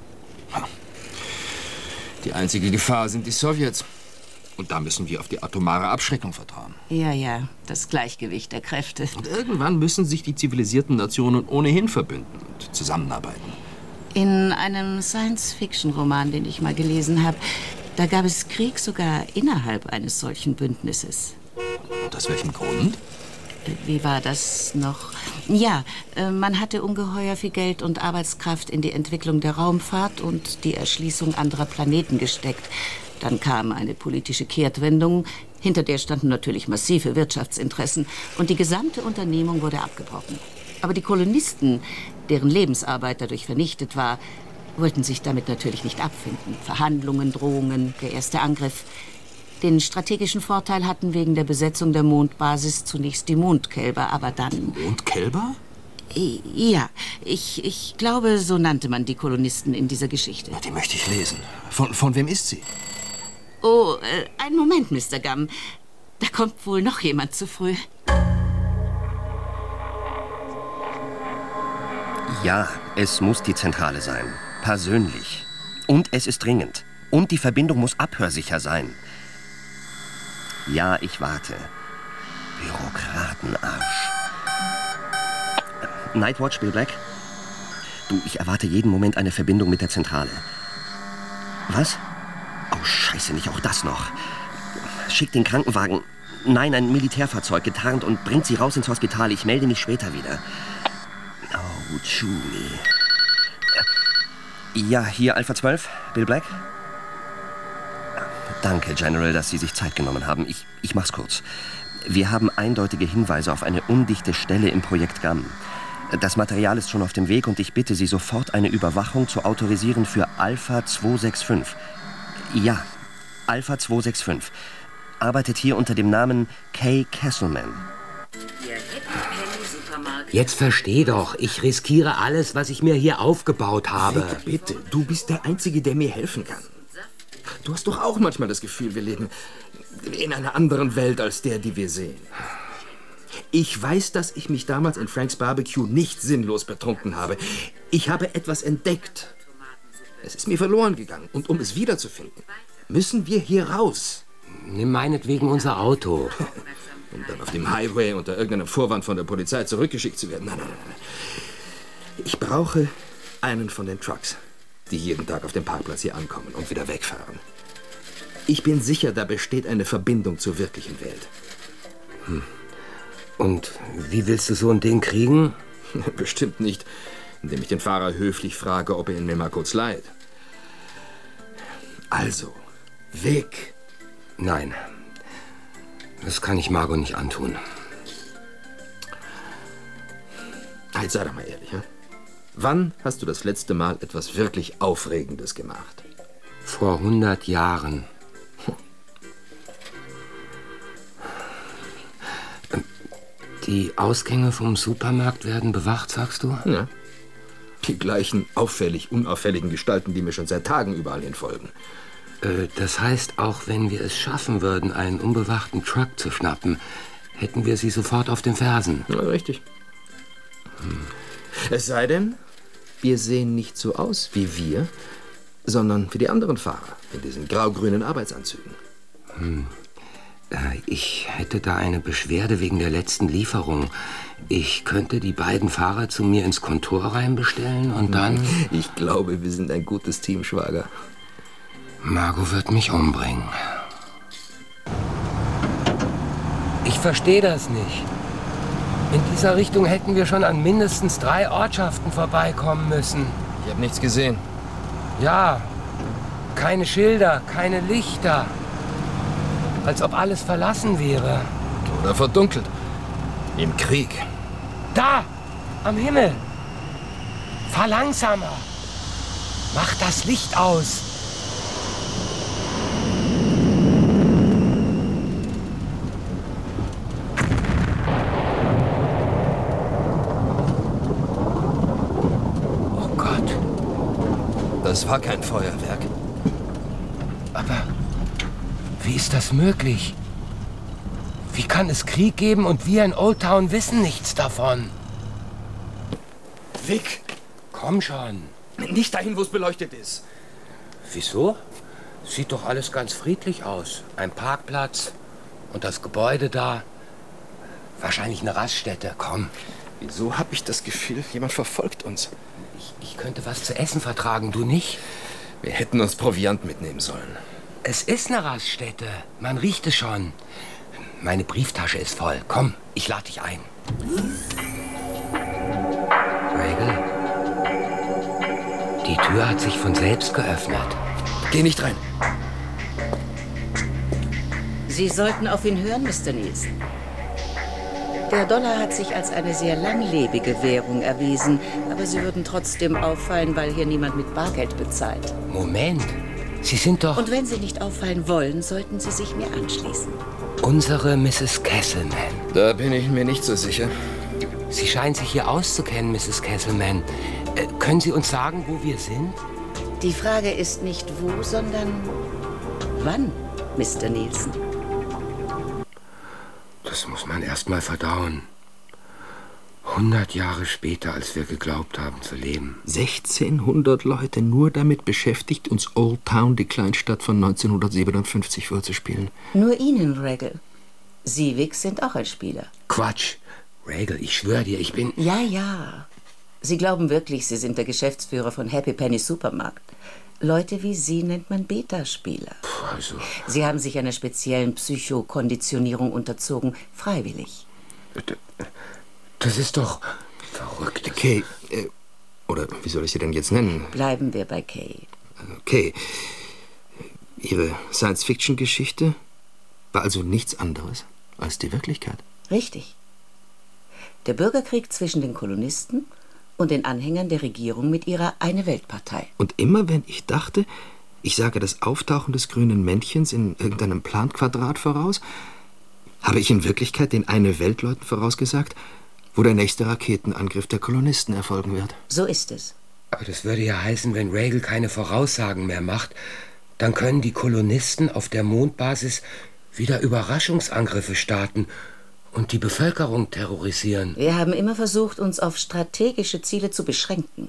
Die einzige Gefahr sind die Sowjets. Und da müssen wir auf die atomare Abschreckung vertrauen. Ja, ja, das Gleichgewicht der Kräfte. Und irgendwann müssen sich die zivilisierten Nationen ohnehin verbünden und zusammenarbeiten. In einem Science-Fiction-Roman, den ich mal gelesen habe, da gab es Krieg sogar innerhalb eines solchen Bündnisses. Und aus welchem Grund? Wie war das noch? Ja, äh, man hatte ungeheuer viel Geld und Arbeitskraft in die Entwicklung der Raumfahrt und die Erschließung anderer Planeten gesteckt. Dann kam eine politische Kehrtwendung, hinter der standen natürlich massive Wirtschaftsinteressen und die gesamte Unternehmung wurde abgebrochen. Aber die Kolonisten, deren Lebensarbeit dadurch vernichtet war, wollten sich damit natürlich nicht abfinden. Verhandlungen, Drohungen, der erste Angriff. Den strategischen Vorteil hatten wegen der Besetzung der Mondbasis zunächst die Mondkälber, aber dann... Mondkälber? Ja, ich, ich glaube, so nannte man die Kolonisten in dieser Geschichte. Die möchte ich lesen. Von, von wem ist sie? Oh, äh, einen Moment, Mister Gumm. Da kommt wohl noch jemand zu früh. Ja, es muss die Zentrale sein. Persönlich. Und es ist dringend. Und die Verbindung muss abhörsicher sein. Ja, ich warte. Bürokratenarsch. Nightwatch, Bill Black? Du, ich erwarte jeden Moment eine Verbindung mit der Zentrale. Was? Oh, scheiße, nicht auch das noch. Schick den Krankenwagen. Nein, ein Militärfahrzeug, getarnt und bringt sie raus ins Hospital. Ich melde mich später wieder. Oh, Julie. Ja, hier Alpha zwölf, Bill Black? Danke, General, dass Sie sich Zeit genommen haben. Ich, ich mach's kurz. Wir haben eindeutige Hinweise auf eine undichte Stelle im Projekt Gumm. Das Material ist schon auf dem Weg und ich bitte Sie sofort, eine Überwachung zu autorisieren für Alpha zwei sechs fünf. Ja, Alpha zwei sechs fünf. Arbeitet hier unter dem Namen Kay Castleman. Jetzt versteh doch, ich riskiere alles, was ich mir hier aufgebaut habe. Bitte, bitte, du bist der Einzige, der mir helfen kann. Du hast doch auch manchmal das Gefühl, wir leben in einer anderen Welt als der, die wir sehen. Ich weiß, dass ich mich damals in Franks Barbecue nicht sinnlos betrunken habe. Ich habe etwas entdeckt. Es ist mir verloren gegangen. Und um es wiederzufinden, müssen wir hier raus. Nimm meinetwegen unser Auto. Um dann auf dem Highway unter irgendeinem Vorwand von der Polizei zurückgeschickt zu werden. Nein, nein, nein. Ich brauche einen von den Trucks, die jeden Tag auf dem Parkplatz hier ankommen und wieder wegfahren. Ich bin sicher, da besteht eine Verbindung zur wirklichen Welt. Hm. Und wie willst du so ein Ding kriegen? Bestimmt nicht, indem ich den Fahrer höflich frage, ob er ihn mir mal kurz leiht. Also, weg. Nein, das kann ich Margot nicht antun. Halt, sei doch mal ehrlich, ja? Wann hast du das letzte Mal etwas wirklich Aufregendes gemacht? Vor hundert Jahren. Die Ausgänge vom Supermarkt werden bewacht, sagst du? Ja. Die gleichen auffällig unauffälligen Gestalten, die mir schon seit Tagen überall hin folgen. Äh, das heißt, auch wenn wir es schaffen würden, einen unbewachten Truck zu schnappen, hätten wir sie sofort auf den Fersen. Ja, richtig. Hm. Es sei denn, wir sehen nicht so aus wie wir, sondern wie die anderen Fahrer in diesen grau-grünen Arbeitsanzügen. Hm. Ich hätte da eine Beschwerde wegen der letzten Lieferung. Ich könnte die beiden Fahrer zu mir ins Kontor reinbestellen und dann... Ich glaube, wir sind ein gutes Team, Schwager. Margot wird mich umbringen. Ich verstehe das nicht. In dieser Richtung hätten wir schon an mindestens drei Ortschaften vorbeikommen müssen. Ich habe nichts gesehen. Ja, keine Schilder, keine Lichter. Als ob alles verlassen wäre. Oder verdunkelt. Im Krieg. Da! Am Himmel! Fahr langsamer! Mach das Licht aus! Oh Gott. Das war kein Feuerwerk. Aber... Wie Wie ist das möglich? Wie kann es Krieg geben und wir in Old Town wissen nichts davon? Vic! Komm schon. Nicht dahin, wo es beleuchtet ist. Wieso? Sieht doch alles ganz friedlich aus. Ein Parkplatz und das Gebäude da. Wahrscheinlich eine Raststätte. Komm. Wieso habe ich das Gefühl, jemand verfolgt uns? Ich, ich könnte was zu essen vertragen, du nicht? Wir hätten uns Proviant mitnehmen sollen. Es ist eine Raststätte. Man riecht es schon. Meine Brieftasche ist voll. Komm, ich lade dich ein. Raigle, die Tür hat sich von selbst geöffnet. Geh nicht rein. Sie sollten auf ihn hören, Mister Nielsen. Der Dollar hat sich als eine sehr langlebige Währung erwiesen, aber Sie würden trotzdem auffallen, weil hier niemand mit Bargeld bezahlt. Moment, Sie sind doch... Und wenn Sie nicht auffallen wollen, sollten Sie sich mir anschließen. Unsere Misses Castleman. Da bin ich mir nicht so sicher. Sie scheinen sich hier auszukennen, Misses Castleman. Äh, können Sie uns sagen, wo wir sind? Die Frage ist nicht wo, sondern wann, Mister Nielsen. Das muss man erst mal verdauen. Hundert Jahre später, als wir geglaubt haben zu leben. sechzehnhundert Leute nur damit beschäftigt, uns Old Town, die Kleinstadt von neunzehnhundertsiebenundfünfzig, vorzuspielen. Nur Ihnen, Raigle. Sie, Vic, sind auch ein Spieler. Quatsch. Raigle, ich schwöre dir, ich bin... Ja, ja. Sie glauben wirklich, Sie sind der Geschäftsführer von Happy Penny Supermarkt. Leute wie Sie nennt man Beta-Spieler. Also... Sie haben sich einer speziellen Psychokonditionierung unterzogen, freiwillig. Das ist doch verrückt. Kay, äh, oder wie soll ich sie denn jetzt nennen? Bleiben wir bei Kay. Kay, Ihre Science-Fiction-Geschichte war also nichts anderes als die Wirklichkeit. Richtig. Der Bürgerkrieg zwischen den Kolonisten und den Anhängern der Regierung mit ihrer Eine-Welt-Partei. Und immer wenn ich dachte, ich sage das Auftauchen des grünen Männchens in irgendeinem Planquadrat voraus, habe ich in Wirklichkeit den Eine-Welt-Leuten vorausgesagt, wo der nächste Raketenangriff der Kolonisten erfolgen wird. So ist es. Aber das würde ja heißen, wenn Raigle keine Voraussagen mehr macht, dann können die Kolonisten auf der Mondbasis wieder Überraschungsangriffe starten und die Bevölkerung terrorisieren. Wir haben immer versucht, uns auf strategische Ziele zu beschränken.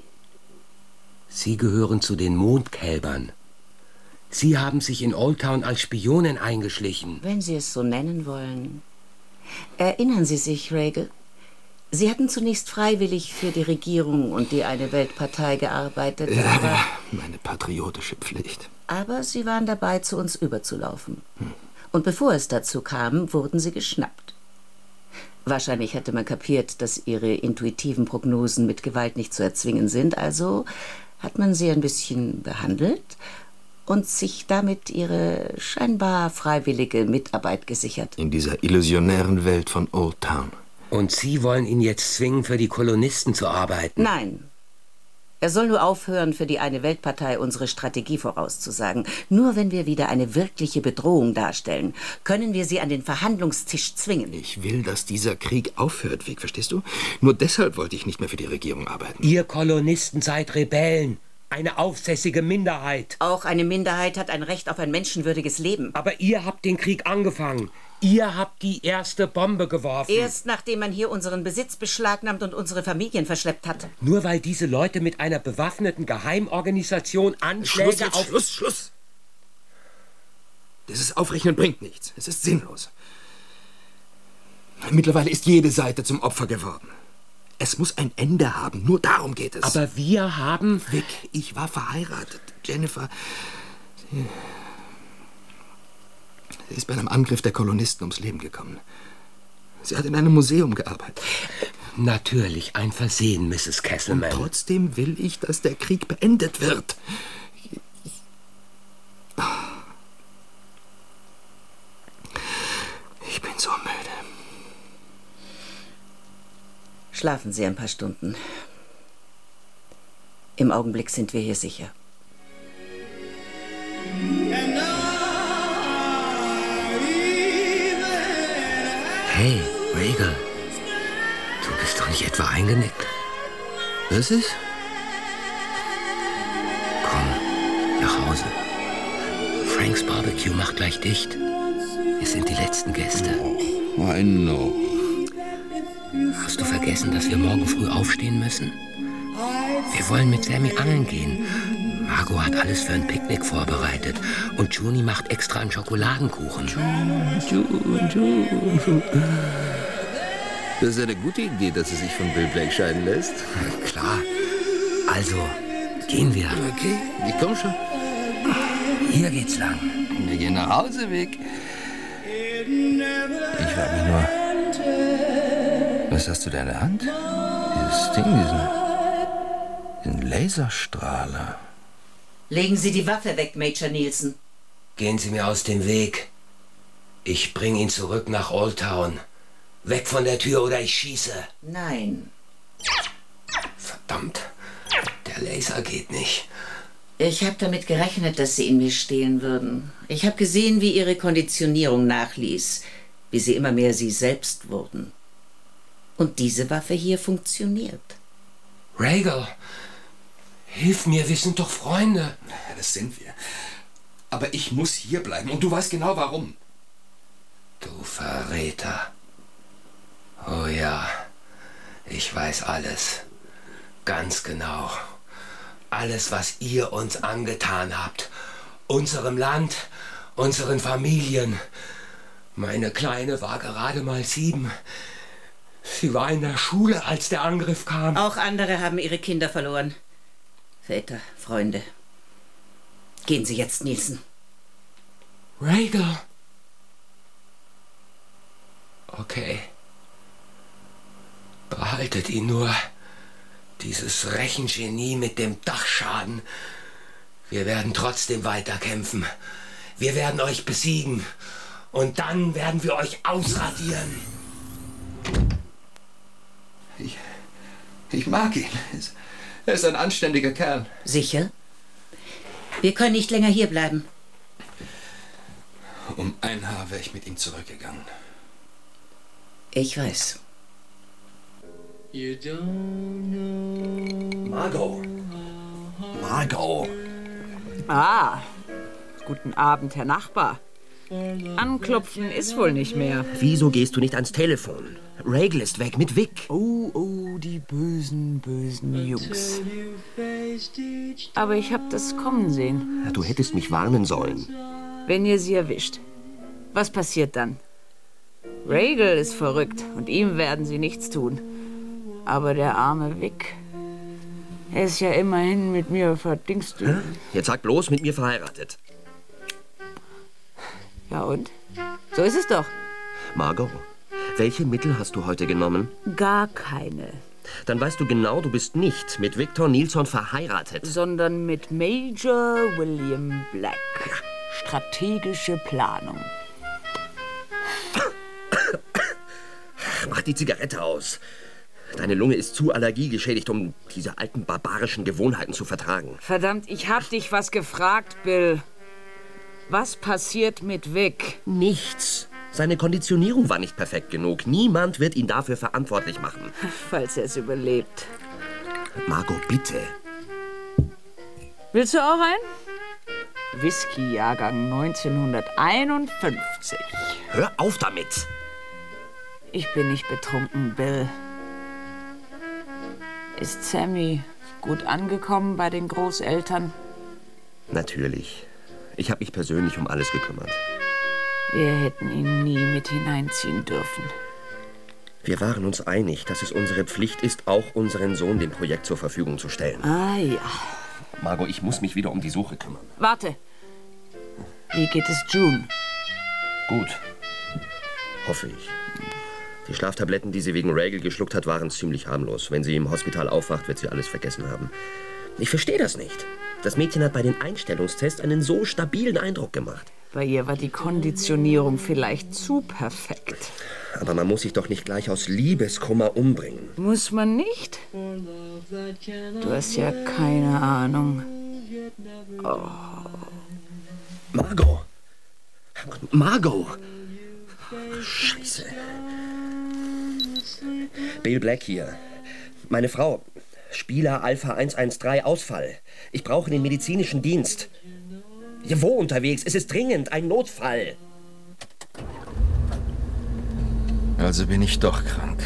Sie gehören zu den Mondkälbern. Sie haben sich in Old Town als Spionin eingeschlichen. Wenn Sie es so nennen wollen. Erinnern Sie sich, Raigle? Sie hatten zunächst freiwillig für die Regierung und die Eine-Welt-Partei gearbeitet. Ja, aber, meine patriotische Pflicht. aber Sie waren dabei, zu uns überzulaufen. Hm. Und bevor es dazu kam, wurden Sie geschnappt. Wahrscheinlich hatte man kapiert, dass Ihre intuitiven Prognosen mit Gewalt nicht zu erzwingen sind, also hat man Sie ein bisschen behandelt und sich damit Ihre scheinbar freiwillige Mitarbeit gesichert. In dieser illusionären Welt von Old Town. Und Sie wollen ihn jetzt zwingen, für die Kolonisten zu arbeiten? Nein. Er soll nur aufhören, für die Eine-Welt-Partei unsere Strategie vorauszusagen. Nur wenn wir wieder eine wirkliche Bedrohung darstellen, können wir sie an den Verhandlungstisch zwingen. Ich will, dass dieser Krieg aufhört, Vic, verstehst du? Nur deshalb wollte ich nicht mehr für die Regierung arbeiten. Ihr Kolonisten seid Rebellen. Eine aufsässige Minderheit. Auch eine Minderheit hat ein Recht auf ein menschenwürdiges Leben. Aber ihr habt den Krieg angefangen. Ihr habt die erste Bombe geworfen. Erst nachdem man hier unseren Besitz beschlagnahmt und unsere Familien verschleppt hat. Nur weil diese Leute mit einer bewaffneten Geheimorganisation Anschläge Schluss jetzt, auf... Schluss, Schluss! Dieses Aufrechnen bringt nichts. Es ist sinnlos. Mittlerweile ist jede Seite zum Opfer geworden. Es muss ein Ende haben. Nur darum geht es. Aber wir haben... Vic, ich war verheiratet. Jennifer... Sie, sie ist bei einem Angriff der Kolonisten ums Leben gekommen. Sie hat in einem Museum gearbeitet. Natürlich ein Versehen, Misses Castleman. Und trotzdem will ich, dass der Krieg beendet wird. Ich bin so müde. Schlafen Sie ein paar Stunden. Im Augenblick sind wir hier sicher. Hey, Raigle. Du bist doch nicht etwa eingenickt? Was ist? Komm, nach Hause. Franks Barbecue macht gleich dicht. Es sind die letzten Gäste. Oh, I know. Hast du vergessen, dass wir morgen früh aufstehen müssen? Wir wollen mit Sammy angeln gehen. Margot hat alles für ein Picknick vorbereitet. Und Juni macht extra einen Schokoladenkuchen. June, June. Das ist eine gute Idee, dass sie sich von Bill Black scheiden lässt. Klar. Also, gehen wir. Okay, ich komm schon. Hier geht's lang. Wir gehen nach Hause weg. Ich frage mich nur, was hast du da in der Hand? Dieses Ding, diesen, diesen Laserstrahler. Legen Sie die Waffe weg, Major Nielsen. Gehen Sie mir aus dem Weg. Ich bring ihn zurück nach Old Town. Weg von der Tür oder ich schieße. Nein. Verdammt. Der Laser geht nicht. Ich habe damit gerechnet, dass Sie ihn mir stehlen würden. Ich habe gesehen, wie Ihre Konditionierung nachließ, wie Sie immer mehr Sie selbst wurden. Und diese Waffe hier funktioniert. Regal, hilf mir, wir sind doch Freunde. Ja, das sind wir. Aber ich muss hier bleiben und du weißt genau warum. Du Verräter. Oh ja, ich weiß alles. Ganz genau. Alles, was ihr uns angetan habt. Unserem Land, unseren Familien. Meine Kleine war gerade mal sieben. Sie war in der Schule, als der Angriff kam. Auch andere haben ihre Kinder verloren. Väter, Freunde. Gehen Sie jetzt, Nielsen. Regal. Okay. Behaltet ihn nur. Dieses Rechengenie mit dem Dachschaden. Wir werden trotzdem weiterkämpfen. Wir werden euch besiegen. Und dann werden wir euch ausradieren. Ich, ich mag ihn. Er ist ein anständiger Kerl. Sicher? Wir können nicht länger hier bleiben. Um ein Haar wäre ich mit ihm zurückgegangen. Ich weiß. Margot. Margot. Ah, guten Abend, Herr Nachbar. Anklopfen ist wohl nicht mehr. Wieso gehst du nicht ans Telefon? Regal ist weg mit Vic. Oh, oh, die bösen, bösen Jungs. Aber ich hab das kommen sehen. Du hättest mich warnen sollen. Wenn ihr sie erwischt, was passiert dann? Regal ist verrückt und ihm werden sie nichts tun. Aber der arme Vic, er ist ja immerhin mit mir verdingst du. Jetzt sag bloß, mit mir verheiratet. Ja und? So ist es doch. Margot, welche Mittel hast du heute genommen? Gar keine. Dann weißt du genau, du bist nicht mit Victor Nilsson verheiratet. Sondern mit Major William Black. Strategische Planung. Mach die Zigarette aus. Deine Lunge ist zu allergiegeschädigt, um diese alten barbarischen Gewohnheiten zu vertragen. Verdammt, ich hab dich was gefragt, Bill. Was passiert mit Vic? Nichts. Seine Konditionierung war nicht perfekt genug. Niemand wird ihn dafür verantwortlich machen. Falls er es überlebt. Margot, bitte. Willst du auch ein? Whisky-Jahrgang neunzehnhunderteinundfünfzig. Hör auf damit! Ich bin nicht betrunken, Bill. Ist Sammy gut angekommen bei den Großeltern? Natürlich. Ich habe mich persönlich um alles gekümmert. Wir hätten ihn nie mit hineinziehen dürfen. Wir waren uns einig, dass es unsere Pflicht ist, auch unseren Sohn dem Projekt zur Verfügung zu stellen. Ah ja. Margot, ich muss mich wieder um die Suche kümmern. Warte. Wie geht es June? Gut. Hoffe ich. Die Schlaftabletten, die sie wegen Regal geschluckt hat, waren ziemlich harmlos. Wenn sie im Hospital aufwacht, wird sie alles vergessen haben. Ich verstehe das nicht. Das Mädchen hat bei den Einstellungstests einen so stabilen Eindruck gemacht. Bei ihr war die Konditionierung vielleicht zu perfekt. Aber man muss sich doch nicht gleich aus Liebeskummer umbringen. Muss man nicht? Du hast ja keine Ahnung. Oh. Margot! Margot! Scheiße. Bill Black hier. Meine Frau. Spieler Alpha eins eins drei Ausfall. Ich brauche den medizinischen Dienst. Ja, wo unterwegs? Es ist dringend. Ein Notfall. Also bin ich doch krank.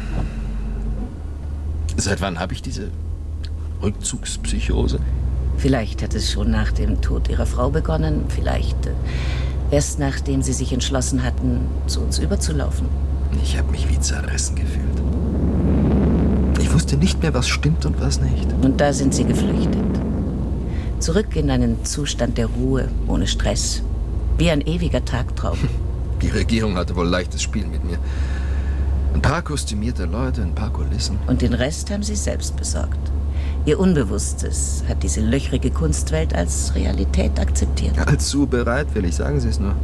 Seit wann habe ich diese Rückzugspsychose? Vielleicht hat es schon nach dem Tod Ihrer Frau begonnen, vielleicht äh, erst nachdem Sie sich entschlossen hatten, zu uns überzulaufen. Ich habe mich wie zerrissen gefühlt. Ich wusste nicht mehr, was stimmt und was nicht. Und da sind Sie geflüchtet. Zurück in einen Zustand der Ruhe, ohne Stress. Wie ein ewiger Tagtraum. Die Regierung hatte wohl leichtes Spiel mit mir. Ein paar kostümierte Leute, ein paar Kulissen. Und den Rest haben Sie selbst besorgt. Ihr Unbewusstes hat diese löchrige Kunstwelt als Realität akzeptiert. Allzu bereitwillig, sagen Sie es nur.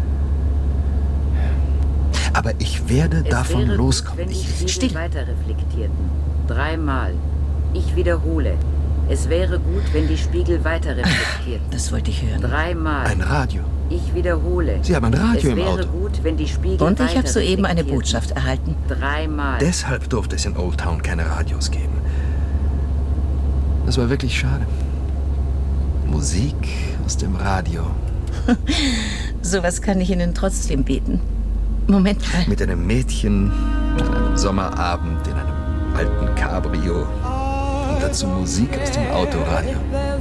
Aber ich werde Es davon wäre loskommen. Gut, wenn Ich die still. Spiegel weiter reflektierten. Dreimal. Ich wiederhole. Es wäre gut, wenn die Spiegel weiter reflektierten. Das wollte ich hören. Dreimal. Ein Radio. Ich wiederhole. Sie haben ein Radio es im wäre Auto. gut, wenn die Spiegel Und ich habe weiter soeben eine reflektierten. Botschaft erhalten. Dreimal. Deshalb durfte es in Old Town keine Radios geben. Das war wirklich schade. Musik aus dem Radio. Sowas kann ich Ihnen trotzdem bieten. Moment mal. Mit einem Mädchen, an einem Sommerabend in einem alten Cabrio. Und dazu Musik aus dem Autoradio.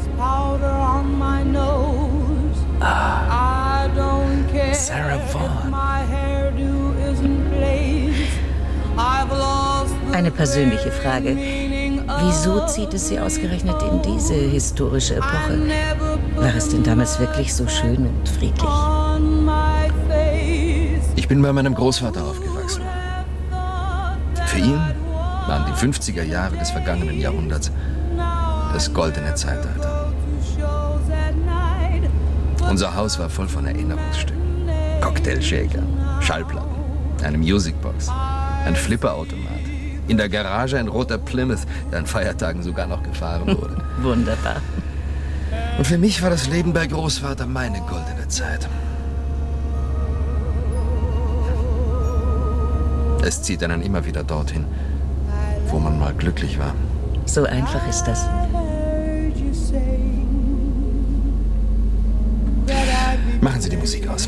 Ah, Sarah Vaughan. Eine persönliche Frage. Wieso zieht es Sie ausgerechnet in diese historische Epoche? War es denn damals wirklich so schön und friedlich? Ich bin bei meinem Großvater aufgewachsen. Für ihn waren die fünfziger Jahre des vergangenen Jahrhunderts das goldene Zeitalter. Unser Haus war voll von Erinnerungsstücken. Cocktailshaker, Schallplatten, eine Musicbox, ein Flipperautomat. In der Garage ein roter Plymouth, der an Feiertagen sogar noch gefahren wurde. Wunderbar. Und für mich war das Leben bei Großvater meine goldene Zeit. Es zieht einen immer wieder dorthin, wo man mal glücklich war. So einfach ist das. Machen Sie die Musik aus.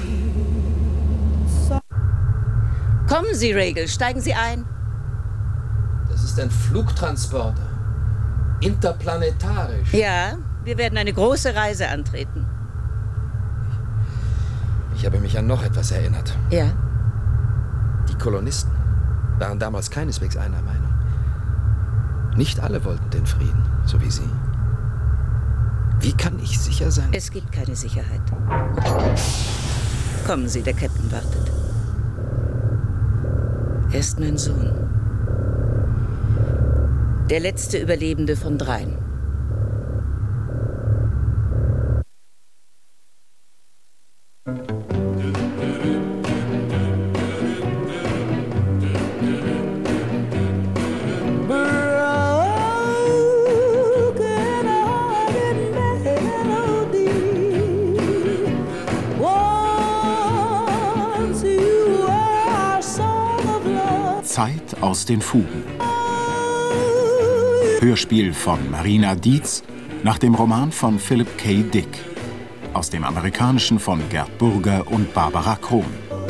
Kommen Sie, Regel, steigen Sie ein. Das ist ein Flugtransporter. Interplanetarisch. Ja, wir werden eine große Reise antreten. Ich habe mich an noch etwas erinnert. Ja? Die Kolonisten waren damals keineswegs einer Meinung. Nicht alle wollten den Frieden, so wie Sie. Wie kann ich sicher sein? Es gibt keine Sicherheit. Kommen Sie, der Captain wartet. Er ist mein Sohn. Der letzte Überlebende von dreien. Zeit aus den Fugen. Hörspiel von Marina Dietz nach dem Roman von Philip K. Dick. Aus dem amerikanischen von Gerd Burger und Barbara Krohn.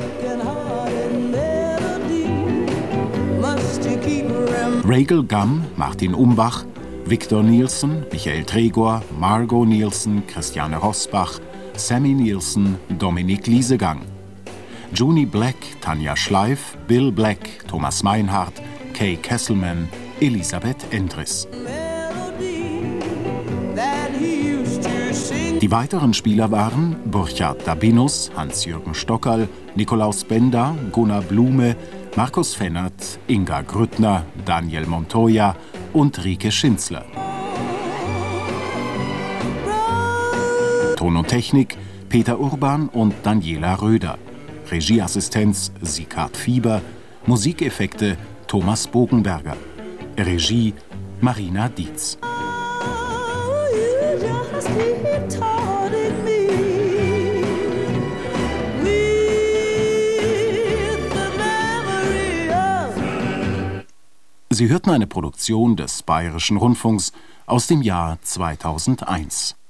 Regel Gumm, Martin Umbach, Victor Nielsen, Michael Tregor, Margot Nielsen, Christiane Rosbach, Sammy Nielsen, Dominik Liesegang. Juni Black, Tanja Schleif, Bill Black, Thomas Meinhardt, Kay Kesselman, Elisabeth Endres. Die weiteren Spieler waren Burchard Dabinus, Hans-Jürgen Stockerl, Nikolaus Benda, Gunnar Blume, Markus Fennert, Inga Grüttner, Daniel Montoya und Rike Schinzler. Ton und Technik Peter Urban und Daniela Röder. Regieassistenz Sikard Fieber, Musikeffekte Thomas Bogenberger, Regie Marina Dietz. Sie hörten eine Produktion des Bayerischen Rundfunks aus dem Jahr zweitausendeins.